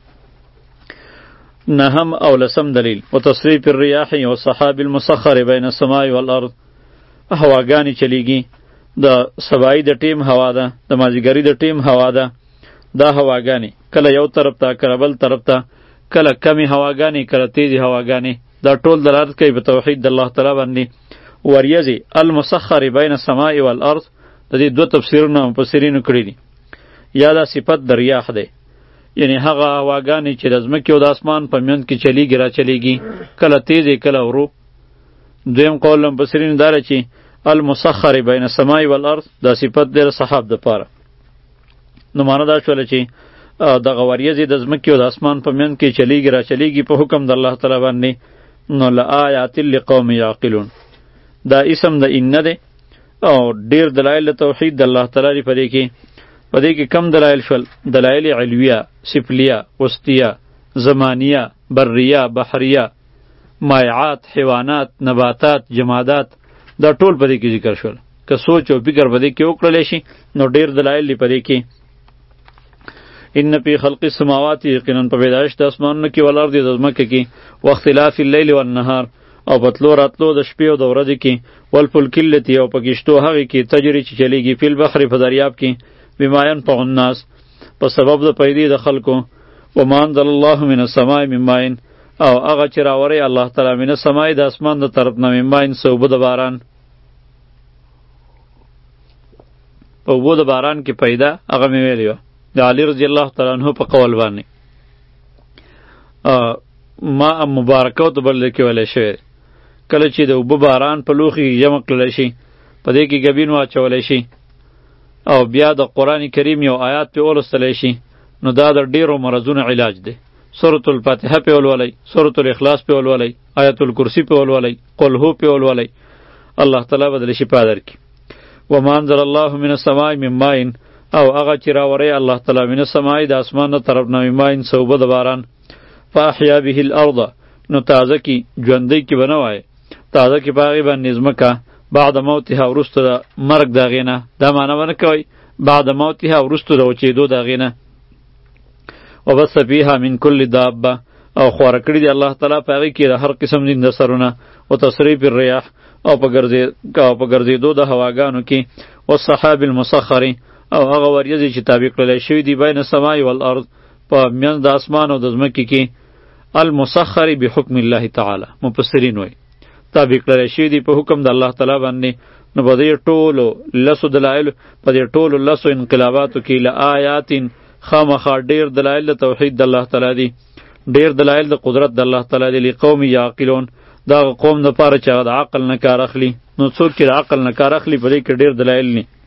نهم او لسم دلیل وتصریف الریاح والسحاب المسخر بین السماء والارض هواګانې چلیږي. د سبایی د ټیم هوا ده، د مازدیګري د ټیم هوا ده. دا هواګانې کله یو طرف ته کله بل طرف ته، کله کمې هواګانې کله تیزې هواګانې. دا ټول دلالت کوي په توحید د الله تعالی باندې. وریځې المسخر بین السماء والارض د دې دوه تفسیرونه مفسرینو کړي دي. یا دا صفت د ریاح دی، یعنی هغه هواګانې چې د ځمکې او د اسمان په منځ کې چلیږي را چلیږي، کله تیزې کله ورو. دویم قول مفسرینو دا چې المسخر بین السماء والارض دا صفت دی د سحاب دپاره. نو معنی دا شوله چې دغه وریځې د ځمکې او د اسمان په منځ کې چلیږي را چلیږي په حکم د الله تعالی باندې. نو لآیات لقوم یعقلون دا اسم د ان دی او ډیر دلایل توحید د الله تعالی لري په دې کې. په دې کې کم دلایل شول؟ دلایل علویه، سفلیه، وسطیه، زمانیه، بریه، بحریه، مایعات، حیوانات، نباتات، جمادات، دا ټول په دې کې ذکر شول. که سوچ او فکر په دې کې وکړلی شي نو ډیر دلایل دي په دې کې. ان فی خلق السماوات یقینا په پیدایش د اسمانونو کې والارض د ځمکې کې واختلاف اللیل والنهار او په تلو راتلو د شپې او د ورځې کې والفلک التي او په کشتو هغې کې تجري چې چلیږي فی البحر په دریاب کې بما ینفع الناس په سبب د پیدې د خلکو. وما انزل الله من السماء من ماء او هغه چې راوری الله تعالی من السماء د اسمان د طرف نه من ماء څه اوبه د باران. په اوبو د باران کې پیدا هغه مې ویلی وه د علی رضی الله تعالی عنه په قول باندې ماء مبارکه ورته بلل کې ویلی شوی. کله چې د اوبه باران په لوښي کې جمع کړلی شي په دې کې ګبین واچولی شي او بیا د قرآن کریم یو آیات پې ولوستلی شي نو دا د ډیرو مرضونو علاج دی. سورة الفاتحه پې ولولئ، سورة الاخلاص پې ولولئ، آیت الکرسی پې ولولئ، قل هو پې ولولئ، الله تعالی به درله شفا درکړي. وما انزل الله من السماء من ماء او هغه چې راوری الله تعالی من السماء د اسمان نه طرف نه من ماء څه اوبه د باران فاحیا به الارض نو تازه کی ژوندی کی به نه وایي تازه کی په هغې باندې ځمکه بعد موتها وروسته د مرګ د هغې نه. دا معنی به نه کوئ بعد موتها وروسته د وچېدو د هغې نه. وبث فیها من کل دابه او خواره کړي دی الله تعالی په هغې کې د هر قسم زنده سرونه و تصریف الریاح او په ګرځېدو د هواګانو کې والسحاب المسخر او هغه وریځې چې تابع کړلی شوي دي بین السماء والارض په منځ د اسمان او د ځمکې کې المسخر بحکم الله تعالی مفسرین وایي تابع کړلی شوي دي په حکم د الله تعالی باندې. نو په دې ټولو لسو دلایلو په دې ټولو لسو انقلاباتو کې لآیات خامخا ډیر دلایل د توحید د الله تعالی دي، ډیر دلایل د قدرت د الله تعالی دي. لقوم یعقلون دا قوم دپاره چې هغه د عقل نه کار اخلي. نو څوک چې د عقل نه کار اخلي په دې کې ډیر دلایل نی